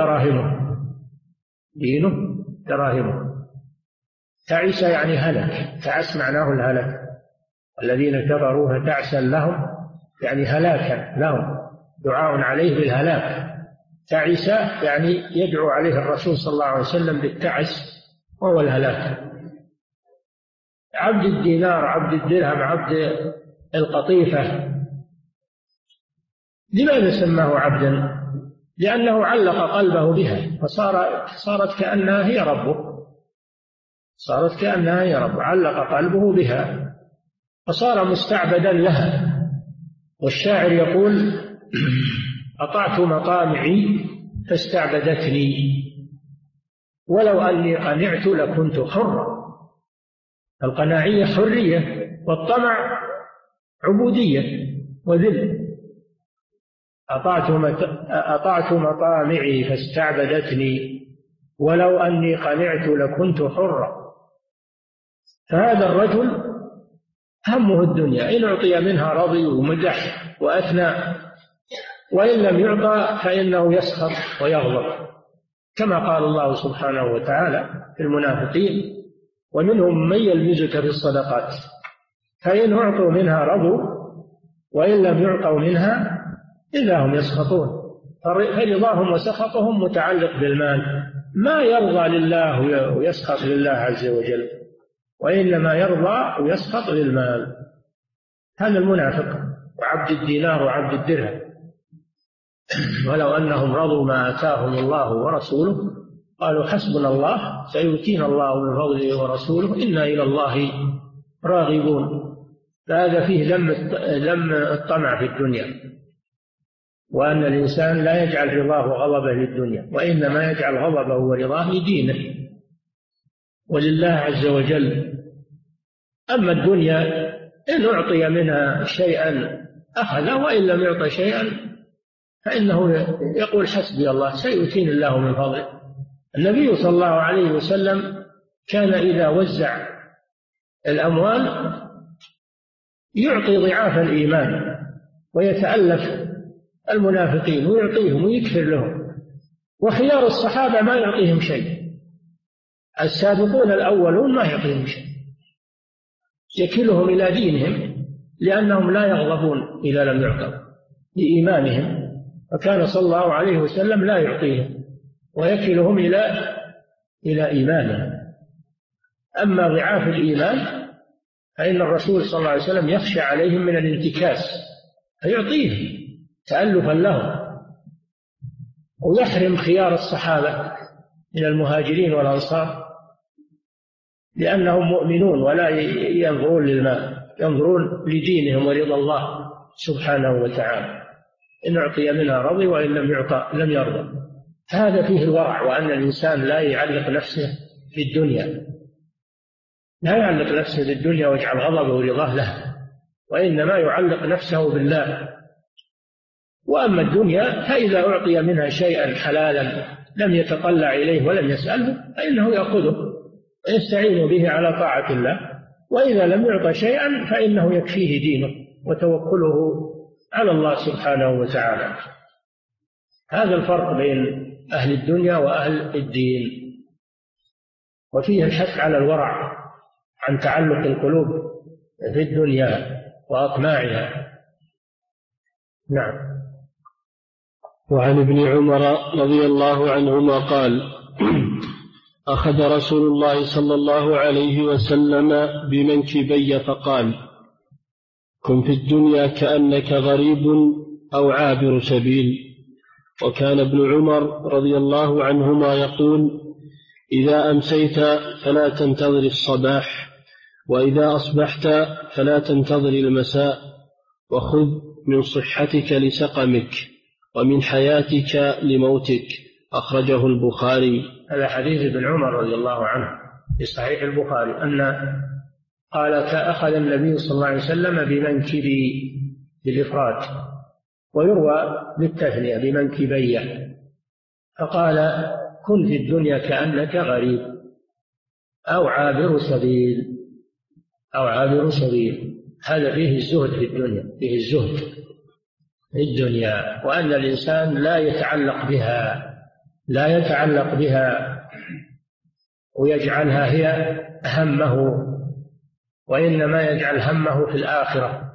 دراهمه. تعس يعني هلك، تعس معناه الهلك، الذين كفروا فتعسا لهم يعني هلاكا لهم، دعاء عليه بالهلاك. تعس يعني يدعو عليه الرسول صلى الله عليه وسلم بالتعس وهو الهلاك. عبد الدينار، عبد الدرهم، عبد القطيفة، لماذا سماه عبدا؟ لأنه علق قلبه بها فصارت كأنها هي ربه، علق قلبه بها فصار مستعبدا لها. والشاعر يقول: أطعت مطامعي فاستعبدتني، ولو أني قنعت لكنت حرا. القناعية حرية، والطمع عبودية وذل. أطعت مطامعي فاستعبدتني، ولو أني قنعت لكنت حرا. فهذا الرجل همه الدنيا، إن أعطي منها رضي ومدح وأثنى، وإن لم يعطى فإنه يسخط ويغضب، كما قال الله سبحانه وتعالى في المنافقين: ومنهم من يلمزك في الصدقات فإن أعطوا منها رضوا وإن لم يعطوا منها إذا هم يسخطون. فرضاهم وسخطهم متعلق بالمال، ما يرضى لله ويسخط لله عز وجل، وإنما يرضى ويسخط للمال. هذا المنافق وعبد الدينار وعبد الدرهم. ولو أنهم رضوا ما آتاهم الله ورسوله قالوا حسبنا الله سيؤتينا الله من فضله ورسوله إنا إلى الله راغبون. فهذا فيه ذم الطمع في الدنيا، وأن الإنسان لا يجعل رضاه وغضبه للدنيا، وإنما يجعل غضبه ورضاه لدينه ولله عز وجل. أما الدنيا إن أعطي منها شيئا أخذ، وإن لم يعطى شيئا فإنه يقول حسبي الله سيؤتيني الله من فضله. النبي صلى الله عليه وسلم كان إذا وزع الأموال يعطي ضعاف الإيمان، ويتألف المنافقين ويعطيهم ويكثر لهم، وخيار الصحابة ما يعطيهم شيء، السابقون الأولون ما يعطيهم شيء، يكلهم إلى دينهم، لأنهم لا يغضبون إذا لم يعطوا لإيمانهم. فكان صلى الله عليه وسلم لا يعطيهم ويكلهم إلى إيمانهم. أما ضعاف الإيمان فإن الرسول صلى الله عليه وسلم يخشى عليهم من الانتكاس فيعطيهم تألفا لهم، ويحرم خيار الصحابة من المهاجرين والأنصار لأنهم مؤمنون ولا ينظرون للمال، ينظرون لدينهم ورضا الله سبحانه وتعالى. إن أعطي منها رضي وإن لم يعطى لم يرضى. هذا فيه الورع، وأن الإنسان لا يعلق نفسه في الدنيا، لا يعلق نفسه بالدنيا ويجعل غضبه ورضاه له، وإنما يعلق نفسه بالله. وأما الدنيا فإذا أعطي منها شيئا حلالا لم يتطلع إليه ولم يسأله فإنه يأخذه ويستعين به على طاعة الله، وإذا لم يعطى شيئا فإنه يكفيه دينه وتوكله على الله سبحانه وتعالى. هذا الفرق بين أهل الدنيا وأهل الدين. وفيه الحث على الورع عن تعلق القلوب في الدنيا وأطماعها. نعم. وعن ابن عمر رضي الله عنهما قال: أخذ رسول الله صلى الله عليه وسلم بمنكبي فقال: كن في الدنيا كأنك غريب أو عابر سبيل. وكان ابن عمر رضي الله عنهما يقول: إذا أمسيت فلا تنتظر الصباح، وإذا أصبحت فلا تنتظر المساء، وخذ من صحتك لسقمك، ومن حياتك لموتك. أخرجه البخاري. هذا حديث ابن عمر رضي الله عنه في صحيح البخاري أن قال أخذ النبي صلى الله عليه وسلم بمنكبي بالإفراد، ويروى بالتثنية بمنكبي، فقال كن في الدنيا كأنك غريب أو عابر سبيل أو عابر سبيل. هذا فيه الزهد في الدنيا، فيه الزهد في الدنيا، وأن الإنسان لا يتعلق بها ويجعلها هي همه، وإنما يجعل همه في الآخرة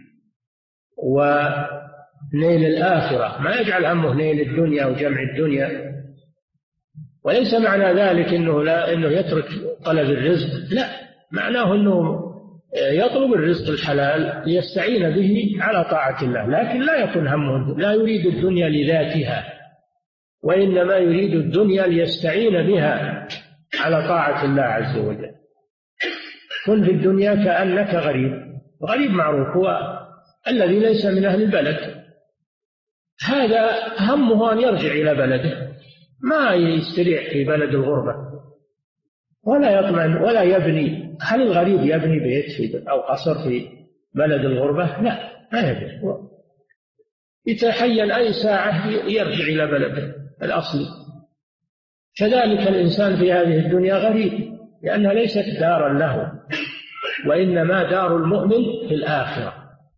ونيل الآخرة، ما يجعل همه نيل الدنيا وجمع الدنيا. وليس معنى ذلك إنه يترك طلب الرزق، لا، معناه أنه يطلب الرزق الحلال ليستعين به على طاعة الله، لكن لا يكون همه، لا يريد الدنيا لذاتها، وإنما يريد الدنيا ليستعين بها على طاعة الله عز وجل. كن في الدنيا كأنك غريب. غريب معروف هو الذي ليس من أهل البلد، هذا همه أن يرجع إلى بلده، ما يستريح في بلد الغربة ولا يطمئن ولا يبني. هل الغريب يبني بيت أو قصر في بلد الغربة؟ لا، ما يبني، يتحين أي ساعة يرجع إلى بلده الأصلي. كذلك الإنسان في هذه الدنيا غريب، لأنها ليست دارا له، وإنما دار المؤمن في الآخرة،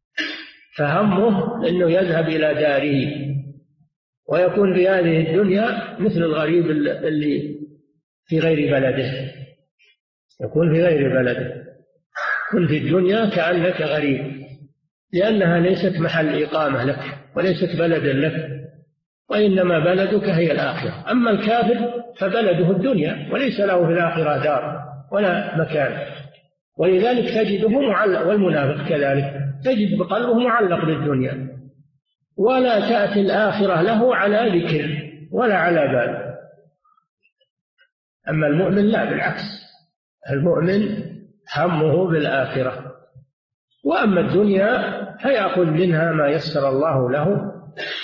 فهمه أنه يذهب إلى داره ويكون في هذه الدنيا مثل الغريب اللي في غير بلده، يكون في غير بلده. كن في الدنيا كأنك غريب، لأنها ليست محل إقامة لك وليست بلدا لك، وإنما بلدك هي الآخرة. أما الكافر فبلده الدنيا وليس له في الآخرة دار ولا مكان، ولذلك تجده معلق، والمنافق كذلك تجد قلبه معلق بالدنيا، ولا تأتي الآخرة له على ذكر ولا على بال. أما المؤمن لا، بالعكس، المؤمن همه بالآخرة، وأما الدنيا فيأخذ منها ما يسر الله له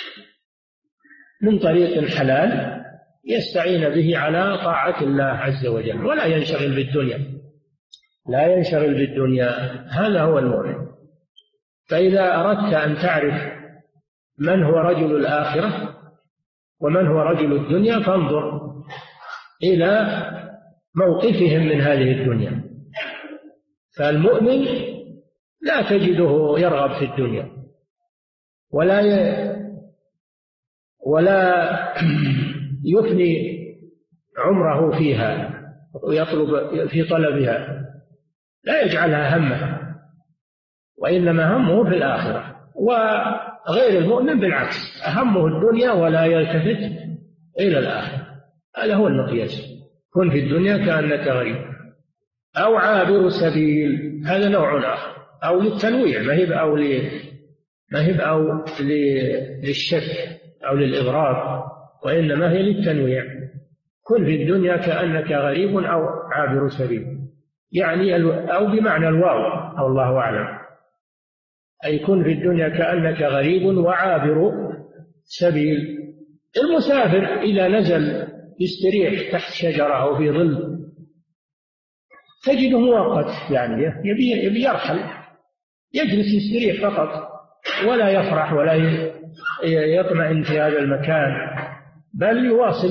من طريق حلال يستعين به على طاعة الله عز وجل، ولا ينشغل بالدنيا، لا ينشغل بالدنيا. هذا هو المؤمن. فإذا أردت أن تعرف من هو رجل الآخرة ومن هو رجل الدنيا فانظر إلى موقفهم من هذه الدنيا. فالمؤمن لا تجده يرغب في الدنيا ولا يفني عمره فيها ويطلب في طلبها، لا يجعلها همه، وإنما همه في الآخرة. وغير المؤمن بالعكس، همه الدنيا ولا يلتفت إلى الآخرة. هذا هو المقياس. كن في الدنيا كأنك غريب أو عابر سبيل، هذا نوع آخر، أو للتنويع، ما هي أو للشك أو للإغراض، وإنما هي للتنويع. كن في الدنيا كأنك غريب أو عابر سبيل، يعني أو بمعنى الواو، أو الله أعلم، أي كن في الدنيا كأنك غريب وعابر سبيل. المسافر إذا نزل يستريح تحت شجرة أو في ظل تجده مؤقت، يعني يبي يرحل، يجلس يستريح فقط، ولا يفرح ولا يطمئن في هذا المكان، بل يواصل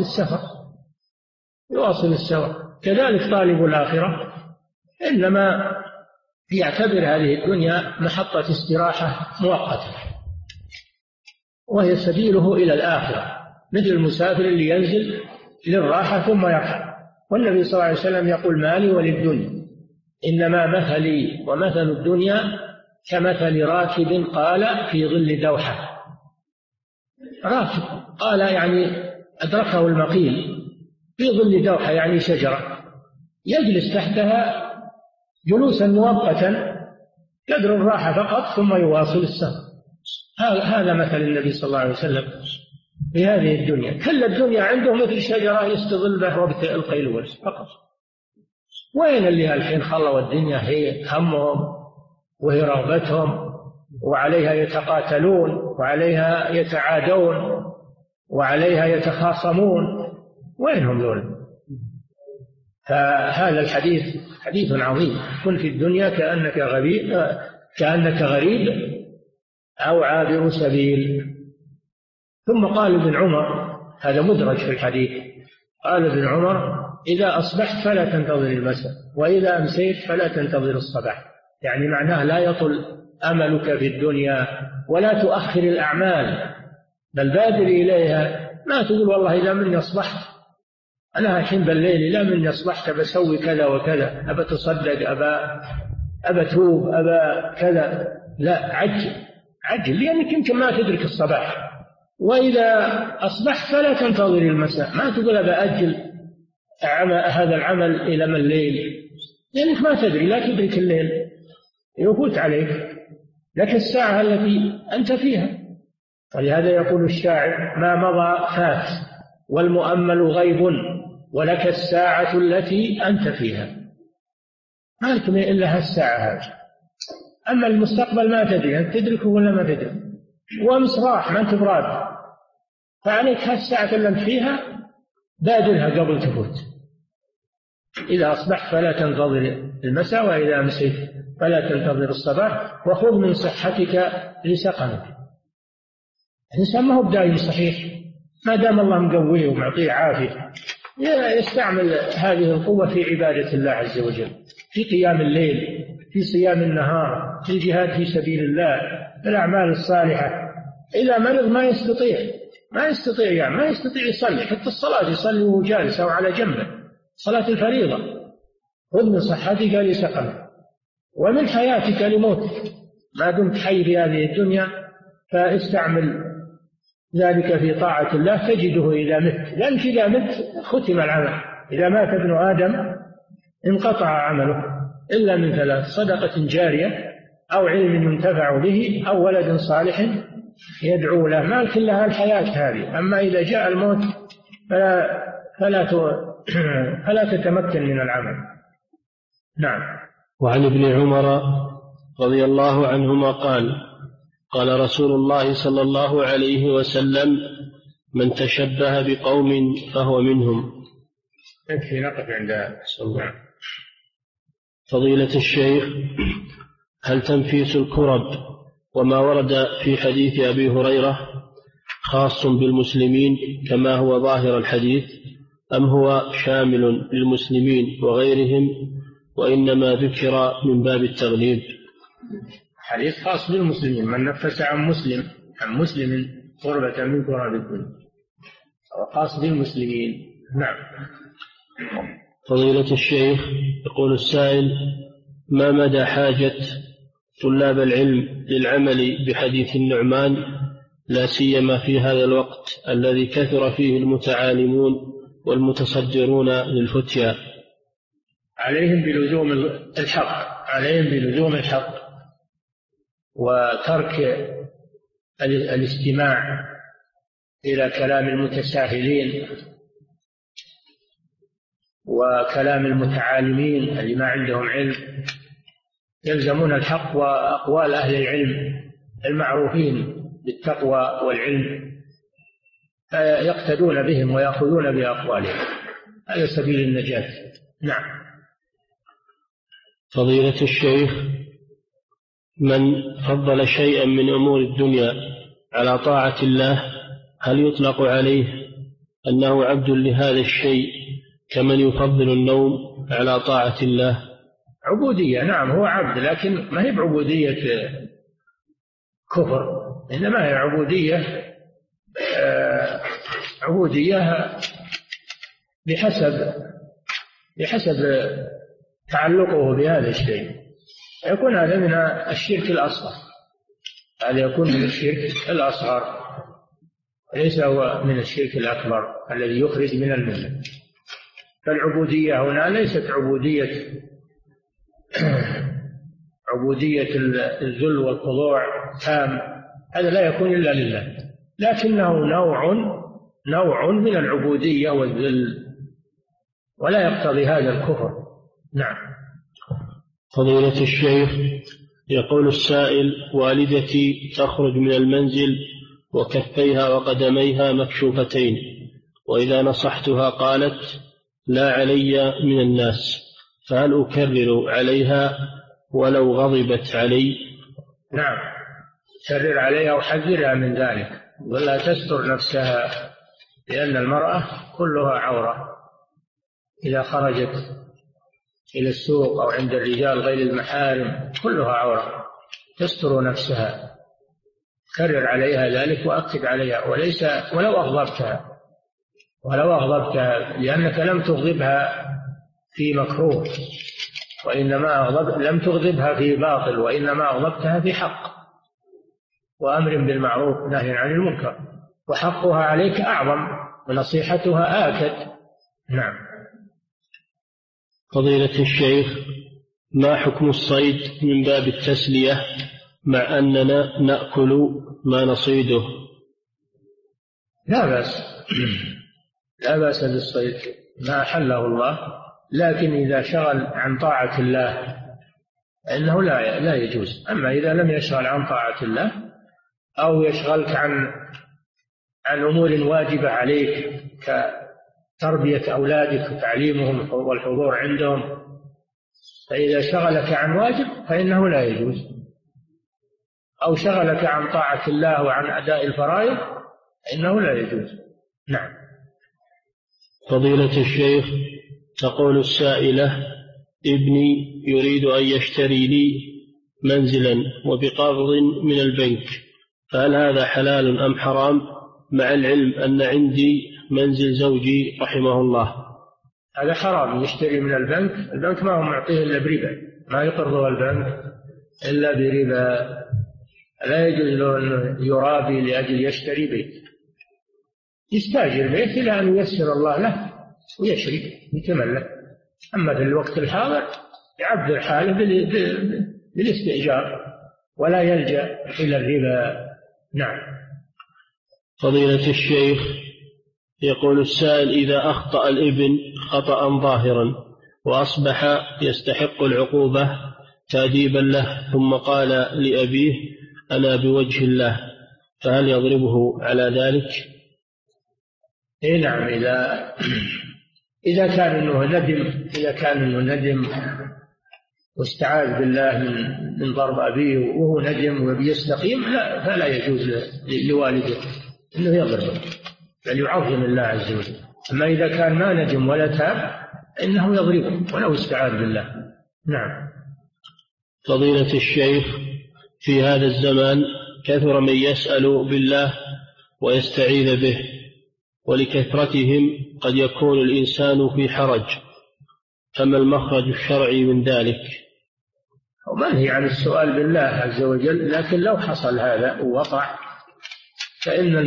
السفر. كذلك طالب الآخرة إنما يعتبر هذه الدنيا محطة استراحة مؤقتة، وهي سبيله إلى الآخرة، مثل المسافر اللي ينزل للراحة ثم يرحل. والنبي صلى الله عليه وسلم يقول مالي وللدنيا إنما مثلي ومثل الدنيا كمثل راكب قال في ظل دوحة. راكب قال يعني أدركه المقيل، في ظل دوحة يعني شجرة، يجلس تحتها جلوسا مؤقتا قدر الراحة فقط ثم يواصل السفر. هذا مثل النبي صلى الله عليه وسلم في هذه الدنيا. كل الدنيا عنده مثل شجرة يستظل به وقت القيلولة فقط. وين اللي الحين خلوا الدنيا هي همهم وهي رغبتهم وعليها يتقاتلون، وعليها يتعادون، وعليها يتخاصمون. وينهم ذول؟ فهذا الحديث حديث عظيم. كن في الدنيا كأنك غريب أو عابر سبيل. ثم قال ابن عمر، هذا مدرج في الحديث، قال ابن عمر: إذا أصبحت فلا تنتظر المساء، وإذا أمسيت فلا تنتظر الصباح. يعني معناه لا يطل أملك في الدنيا ولا تؤخر الأعمال، بل بادر إليها. ما تقول والله إذا مني أصبحت، أنا الحين بالليل إذا مني أصبحت بسوي كذا وكذا، أبى تصدق، أبى توب، أبى كذا. لا، عجل لأنك يمكن ما تدرك الصباح. وإذا أصبحت فلا تنتظر المساء، ما تقول أبى أجل هذا العمل إلى من الليل، لأنك ما تدري، لا تدرك الليل يفوت عليك لك الساعة التي أنت فيها. ولهذا يقول الشاعر: ما مضى فات والمؤمل غيب، ولك الساعة التي أنت فيها. ما لك إلا هالساعة هذه. أما المستقبل ما تدري، أنت تدركه ولا ما تدري. وأمس راح، ما أنت براد، فعليك هالساعة اللي أنت فيها بادرها قبل تفوت. إذا أصبحت فلا تنتظر المساء، وإذا أمسيت فلا تنتظر الصباح، وخذ من صحتك لسقمك. الإنسان ما هو بدايم صحيح، ما دام الله مقويه ومعطيه عافية، يستعمل هذه القوة في عبادة الله عز وجل، في قيام الليل، في صيام النهار، في الجهاد في سبيل الله، في الأعمال الصالحة. إذا مرض ما يستطيع يعني ما يستطيع يصلي، حتى الصلاة يصلي وهو جالس أو على جنبه، صلاة الفريضة. خذ من صحتك لسقمك ومن حياتك لموتك. ما دمت حي في هذه الدنيا فاستعمل ذلك في طاعة الله تجده إذا مت، لأنك إذا مت ختم العمل. إذا مات ابن آدم انقطع عمله إلا من ثلاث: صدقة جارية، أو علم ينتفع به، أو ولد صالح يدعو له. ما كلها الحياة هذه. أما إذا جاء الموت فلا تتمكن من العمل. نعم. وعن ابن عمر رضي الله عنهما قال: قال رسول الله صلى الله عليه وسلم: من تشبه بقوم فهو منهم. يكفي نقف عند السلام. فضيلة الشيخ، هل تنفيس الكرب وما ورد في حديث أبي هريرة خاص بالمسلمين كما هو ظاهر الحديث، أم هو شامل للمسلمين وغيرهم وإنما ذكر من باب التغليب؟ حديث خاص بالمسلمين. من نفس عن مسلم قربة من كرب الدنيا، خاص بالمسلمين. نعم. فضيلة الشيخ، يقول السائل: ما مدى حاجة طلاب العلم للعمل بحديث النعمان، لا سيما في هذا الوقت الذي كثر فيه المتعالمون والمتصدرون للفتيا؟ عليهم بلزوم الحق وترك الاستماع إلى كلام المتساهلين وكلام المتعالمين اللي ما عندهم علم. يلزمون الحق وأقوال أهل العلم المعروفين بالتقوى والعلم، يقتدون بهم ويأخذون بأقوالهم. هذا سبيل النجاة. نعم. فضيلة الشيخ، من فضل شيئا من أمور الدنيا على طاعة الله، هل يطلق عليه أنه عبد لهذا الشيء كمن يفضل النوم على طاعة الله؟ عبودية، نعم، هو عبد، لكن ما هي بعبودية كفر، إنما هي عبودية بحسب تعلقه بهذا الشيء. يكون هذا من الشرك الأصغر، هذا يكون من الشرك الأصغر، ليس هو من الشرك الأكبر الذي يخرج من الملة. فالعبودية هنا ليست عبودية الذل والخضوع تام، هذا لا يكون إلا لله، لكنه نوع من العبودية والذل، ولا يقتضي هذا الكفر. نعم. فضيلة الشيخ، يقول السائل: والدتي تخرج من المنزل وكفيها وقدميها مكشوفتين، وإذا نصحتها قالت: لا علي من الناس، فهل أكرر عليها ولو غضبت علي؟ نعم، كرر عليها وحذرها من ذلك، ولا تستر نفسها، لأن المرأة كلها عورة إذا خرجت إلى السوق أو عند الرجال غير المحارم كلها عورة، تستر نفسها. كرر عليها ذلك وأكد عليها، ولو أغضبتها لأنك لم تغضبها في مكروه، لم تغضبها في باطل، وإنما أغضبتها في حق وأمر بالمعروف ونهي عن المنكر، وحقها عليك أعظم ونصيحتها آكد. نعم. فضيلة الشيخ، ما حكم الصيد من باب التسلية مع أننا نأكل ما نصيده؟ لا بأس بالصيد ما أحله الله، لكن إذا شغل عن طاعة الله فإنه لا يجوز. أما إذا لم يشغل عن طاعة الله أو يشغلك عن أمور واجبة عليك كتربية أولادك وتعليمهم والحضور عندهم، فإذا شغلك عن واجب فإنه لا يجوز، أو شغلك عن طاعة الله وعن أداء الفرائض فإنه لا يجوز. نعم. فضيلة الشيخ، تقول السائلة: ابني يريد أن يشتري لي منزلا وبقبض من البنك، فهل هذا حلال أم حرام، مع العلم أن عندي منزل زوجي رحمه الله؟ هذا حرام، يشتري من البنك ما هو معطيه إلا بربا، ما يقرضه البنك إلا بربا، لا يجوز له أن يرابي لأجل يشتري بيت، يستاجر بيت إلى أن ييسر الله له ويشري يتملك. أما في الوقت الحاضر يعبر حاله بالاستئجار ولا يلجأ إلى الربا. نعم. فضيلة الشيخ، يقول السائل: إذا أخطأ الابن خطأ ظاهرا وأصبح يستحق العقوبة تأديبا له، ثم قال لأبيه: أنا بوجه الله، فهل يضربه على ذلك؟ نعم، إذا كان إنه ندم واستعاذ بالله من ضرب أبيه وهو ندم وبيستقيم، فلا يجوز لوالده أنه يضربه، بل يعظم الله عز وجل. أما إذا كان ما ندم ولا تاب إنه يضربه ولو استعاذ بالله. نعم. فضيلة الشيخ، في هذا الزمان كثر من يسأل بالله ويستعيذ به، ولكثرتهم قد يكون الإنسان في حرج، فما المخرج الشرعي من ذلك؟ ومنهي عن السؤال بالله عز وجل، لكن لو حصل هذا ووقع فإن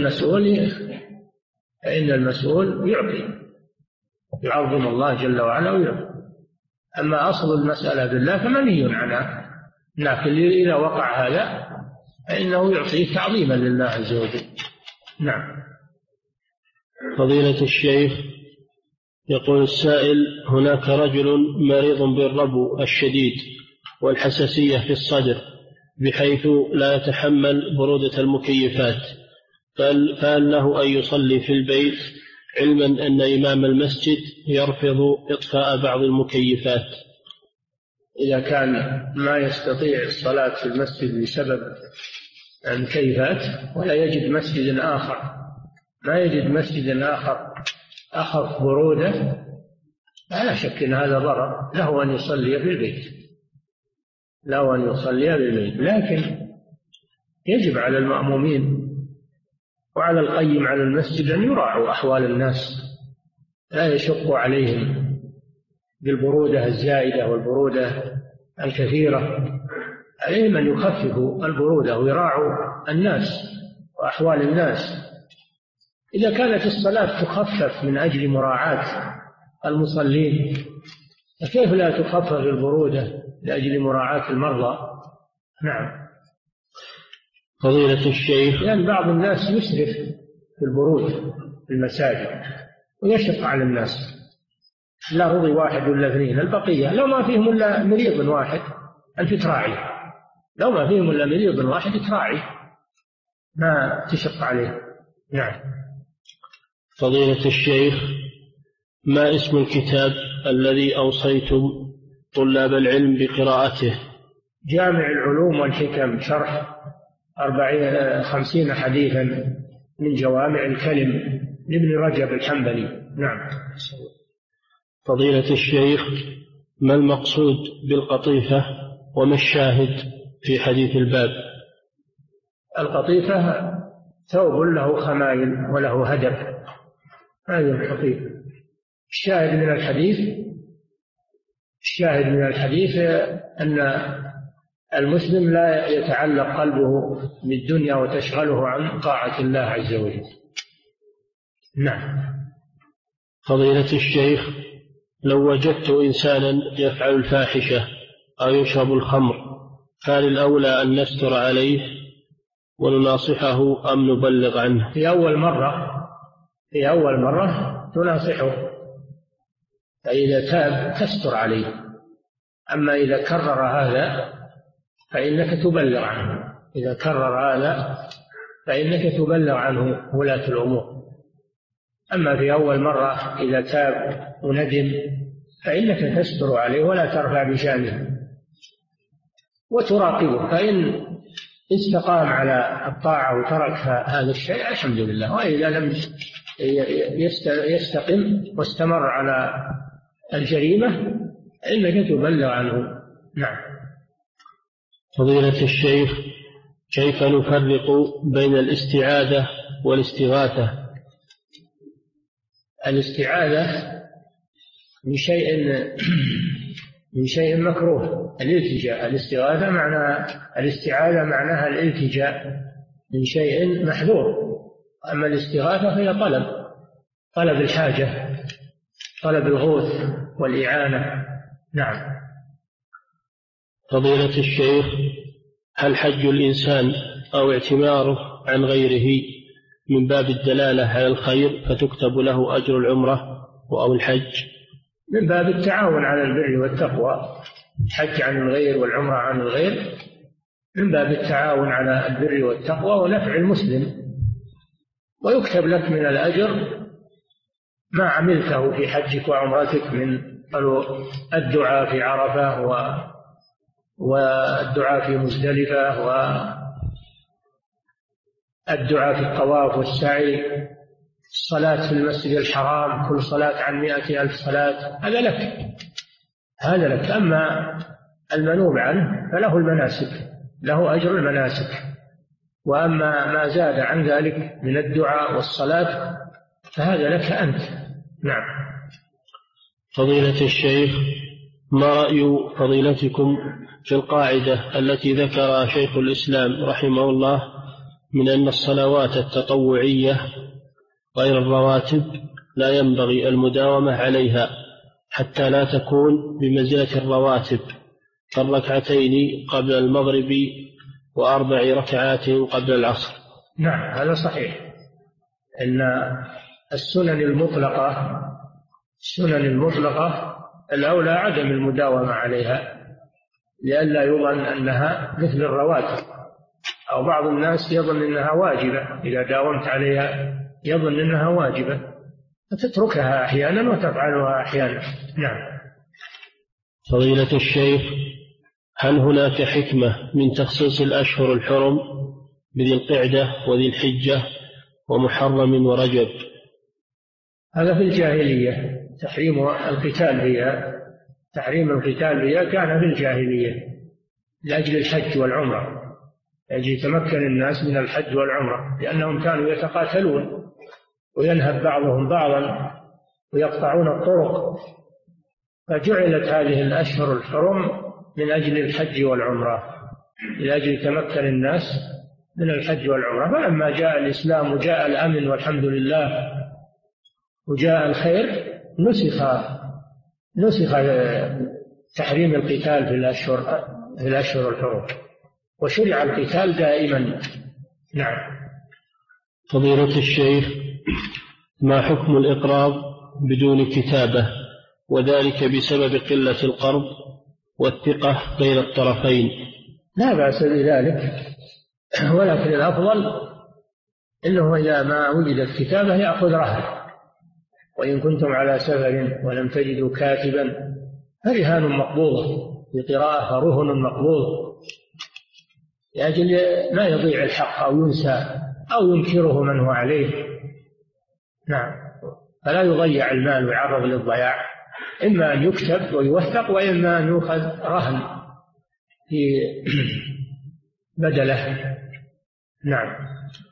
المسؤول يعظم الله جل وعلا ويعظم. أما أصل المسألة بالله فمنهي عنها، لكن إذا وقع هذا فإنه يعطيه تعظيما لله عز وجل. نعم. فضيلة الشيخ، يقول السائل: هناك رجل مريض بالربو الشديد والحساسية في الصدر بحيث لا يتحمل برودة المكيفات، فهل له أن يصلي في البيت، علما أن إمام المسجد يرفض إطفاء بعض المكيفات؟ إذا كان ما يستطيع الصلاة في المسجد بسبب المكيفات ولا يجد مسجد آخر أخف برودة، لا شك أن هذا ضرر، له أن يصلي في البيت، لكن يجب على المأمومين وعلى القيم على المسجد أن يراعوا أحوال الناس، لا يشق عليهم بالبرودة الزائدة والبرودة الكثيرة، عليهم أن يخففوا البرودة ويراعوا الناس وأحوال الناس. إذا كانت الصلاة تخفف من أجل مراعاة المصلين، فكيف لا تخفف البرودة لأجل مراعاة المرضى؟ نعم. فضيلة الشيخ، لأن بعض الناس يسرف في البرود في المساجد ويشق على الناس، لا رضي واحد ولا اثنين، البقية لو ما فيهم إلا مريض واحد أنت تراعي، لو ما فيهم إلا مريض واحد تراعي، ما تشق عليه. نعم. فضيلة الشيخ، ما اسم الكتاب الذي أوصيتم طلاب العلم بقراءته؟ جامع العلوم والحكم، شرح 50 حديثا من جوامع الكلم لابن رجب الحنبلي. نعم. فضيلة الشيخ، ما المقصود بالقطيفة وما الشاهد في حديث الباب؟ القطيفة ثوب له خمايل وله هدف، هذه القطيفة. الشاهد من الحديث أن المسلم لا يتعلق قلبه بالدنيا وتشغله عن طاعة الله عز وجل. نعم. فضيلة الشيخ، لو وجدت إنسانا يفعل الفاحشة أو يشرب الخمر، فهل الأولى أن نستر عليه ونناصحه أم نبلغ عنه؟ في أول مرة تناصحه، فإذا تاب تستر عليه، أما إذا كرر هذا فإنك تبلغ عنه. إذا كرر هذا فإنك تبلغ عنه ولاة الأمور. أما في أول مرة إذا تاب وندم فإنك تستر عليه ولا ترفع بشأنه وتراقبه، فإن استقام على الطاعة وترك هذا الشيء الحمد لله، وإذا لم يستقم واستمر على الجريمة إنك تبلغ عنه. نعم. فضيلة الشيخ، كيف نفرق بين الاستعاذة والاستغاثة؟ الاستعاذة من شيء مكروه، الالتجاء. الاستغاثة الاستعاذة معناها الالتجاء من شيء محذور، أما الاستغاثة هي طلب الحاجة، طلب الغوث والإعانة. نعم. فضيلة الشيخ، هل حج الإنسان أو اعتماره عن غيره من باب الدلالة على الخير فتكتب له أجر العمرة أو الحج؟ من باب التعاون على البر والتقوى، الحج عن الغير والعمرة عن الغير من باب التعاون على البر والتقوى ونفع المسلم، ويكتب لك من الأجر ما عملته في حجك وعمرتك من الدعاء في عرفة والدعاء في مزدلفة والدعاء في الطواف والسعي، الصلاة في المسجد الحرام، كل صلاة عن 100,000 صلاة، هذا لك. أما المنوب عنه فله المناسك، له أجر المناسك، وأما ما زاد عن ذلك من الدعاء والصلاة فهذا لك أنت. نعم. فضيلة الشيخ، ما رأي فضيلتكم في القاعدة التي ذكر شيخ الإسلام رحمه الله من أن الصلوات التطوعية غير الرواتب لا ينبغي المداومة عليها حتى لا تكون بمنزلة الرواتب، كالركعتين قبل المغرب و4 ركعات قبل العصر؟ نعم، هذا صحيح. أن السنن المطلقة الأولى عدم المداومة عليها لئلا يظن أنها مثل الرواتب، أو بعض الناس يظن أنها واجبة، إذا داومت عليها يظن أنها واجبة فتتركها أحيانا وتفعلها أحيانا. نعم. فضيلة الشيخ، هل هناك حكمة من تخصيص الأشهر الحرم بذي القعدة وذي الحجة ومحرم ورجب؟ هذا في الجاهلية، تحريم القتال بها كان في الجاهلية لأجل الحج والعمرة، لأجل يتمكن الناس من الحج والعمرة، لأنهم كانوا يتقاتلون وينهب بعضهم بعضا ويقطعون الطرق، فجعلت هذه الأشهر الحرم من أجل الحج والعمرة، لأجل يتمكن الناس من الحج والعمرة. فلما جاء الإسلام وجاء الأمن والحمد لله وجاء الخير نسخ تحريم القتال في الأشهر الحرم، وشرع القتال دائما. نعم. فضيلة الشيخ، ما حكم الإقراض بدون كتابة، وذلك بسبب قلة القرض والثقة بين الطرفين؟ لا بأس بذلك، ولكن الأفضل إنه إذا ما وجدت كتابة يأخذ رهن، وإن كنتم على سفر ولم تجدوا كاتبا فرهان مقبوضة بقراءة رهن مقبوض، لأجل ما يضيع الحق أو ينسى أو ينكره من هو عليه. نعم، فلا يضيع المال ويعرض للضياع، إما أن يكتب ويوثق، وإما أن يؤخذ رهن في بدله. نعم.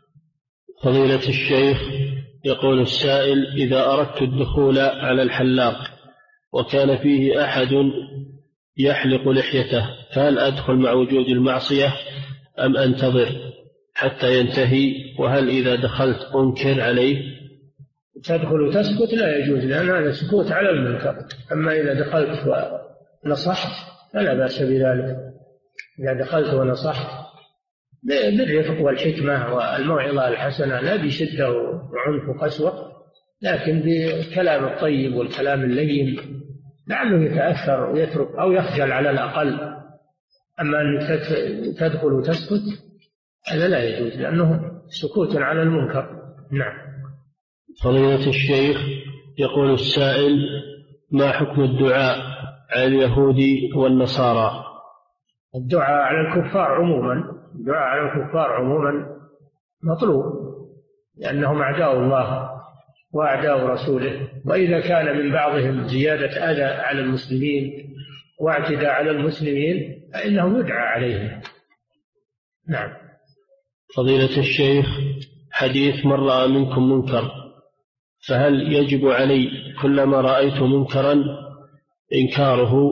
فضيلة الشيخ، يقول السائل: إذا أردت الدخول على الحلاق وكان فيه أحد يحلق لحيته، فهل أدخل مع وجود المعصية أم أنتظر حتى ينتهي؟ وهل إذا دخلت أنكر عليه؟ تدخل وتسكت لا يجوز، لأن هذا سكوت على المنكر. أما إذا دخلت ونصحت فلا بأس بذلك. إذا دخلت ونصحت بالرفق والحكمة والموعظة الحسنة، لا بشدة وعنف وقسوة، لكن بالكلام الطيب والكلام اللين، لعله يتأثر ويترك أو يخجل على الأقل. أما أن تدخل وتسكت هذا لا يجوز، لأنه سكوت على المنكر. نعم. فضيلة الشيخ، يقول السائل: ما حكم الدعاء على اليهود والنصارى؟ الدعاء على الكفار عموما، الدعاء على الكفار عموما مطلوب، لأنهم أعداء الله وأعداء رسوله، وإذا كان من بعضهم زيادة أذى على المسلمين واعتداء على المسلمين فإنه يدعى عليهم. نعم. فضيلة الشيخ، حديث: من رأى منكم منكر فهل يجب علي كلما رأيت منكرا إنكاره؟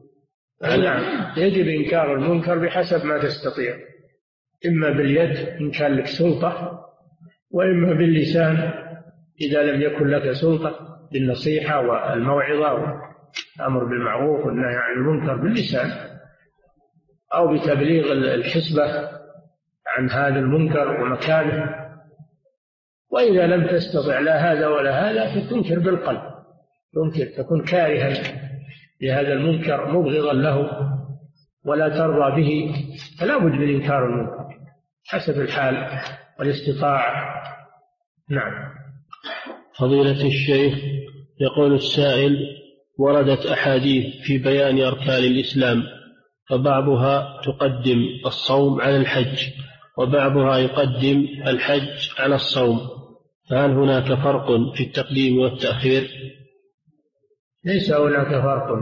نعم، يجب إنكار المنكر بحسب ما تستطيع، إما باليد إن كان لك سلطة، وإما باللسان إذا لم يكن لك سلطة، بالنصيحة والموعظة والأمر بالمعروف والنهي عن المنكر باللسان، أو بتبليغ الحسبة عن هذا المنكر ومكانه. وإذا لم تستطع لا هذا ولا هذا فتنكر بالقلب، تكون كارها لهذا المنكر مبغضا له ولا ترضى به، فلا بد من إنكار المنكر حسب الحال والاستطاعة. نعم. فضيلة الشيخ، يقول السائل: وردت أحاديث في بيان أركان الإسلام، فبعضها تقدم الصوم على الحج، وبعضها يقدم الحج على الصوم، فهل هناك فرق في التقديم والتأخير؟ ليس هناك فرق،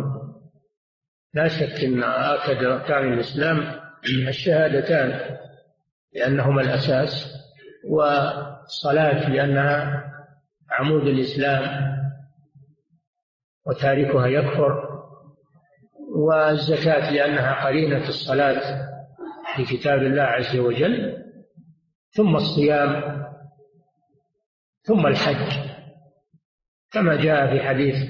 لا شك أن آكد أركان الإسلام الشهادتان لأنهما الأساس، والصلاة لأنها عمود الإسلام وتاركها يكفر، والزكاة لأنها قرينة الصلاة في كتاب الله عز وجل، ثم الصيام، ثم الحج، كما جاء في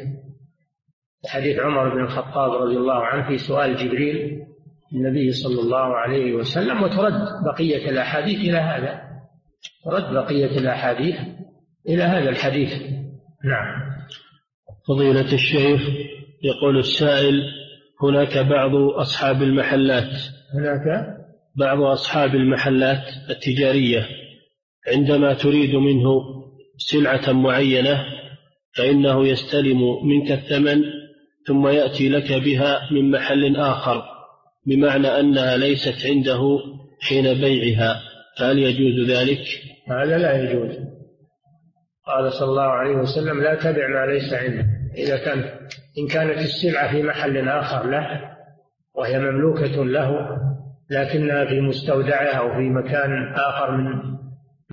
حديث عمر بن الخطاب رضي الله عنه في سؤال جبريل النبي صلى الله عليه وسلم، وترد بقية الأحاديث إلى هذا، ترد بقية الأحاديث إلى هذا الحديث. نعم. فضيلة الشيخ، يقول السائل: هناك بعض أصحاب المحلات التجارية عندما تريد منه سلعة معينة فإنه يستلم منك الثمن ثم يأتي لك بها من محل آخر، بمعنى أنها ليست عنده حين بيعها، فهل يجوز ذلك؟ هذا لا يجوز. قال صلى الله عليه وسلم: لا تبع ما ليس عندك. إن كانت السلعة في محل آخر له وهي مملوكة له، لكنها في مستودعها أو في مكان آخر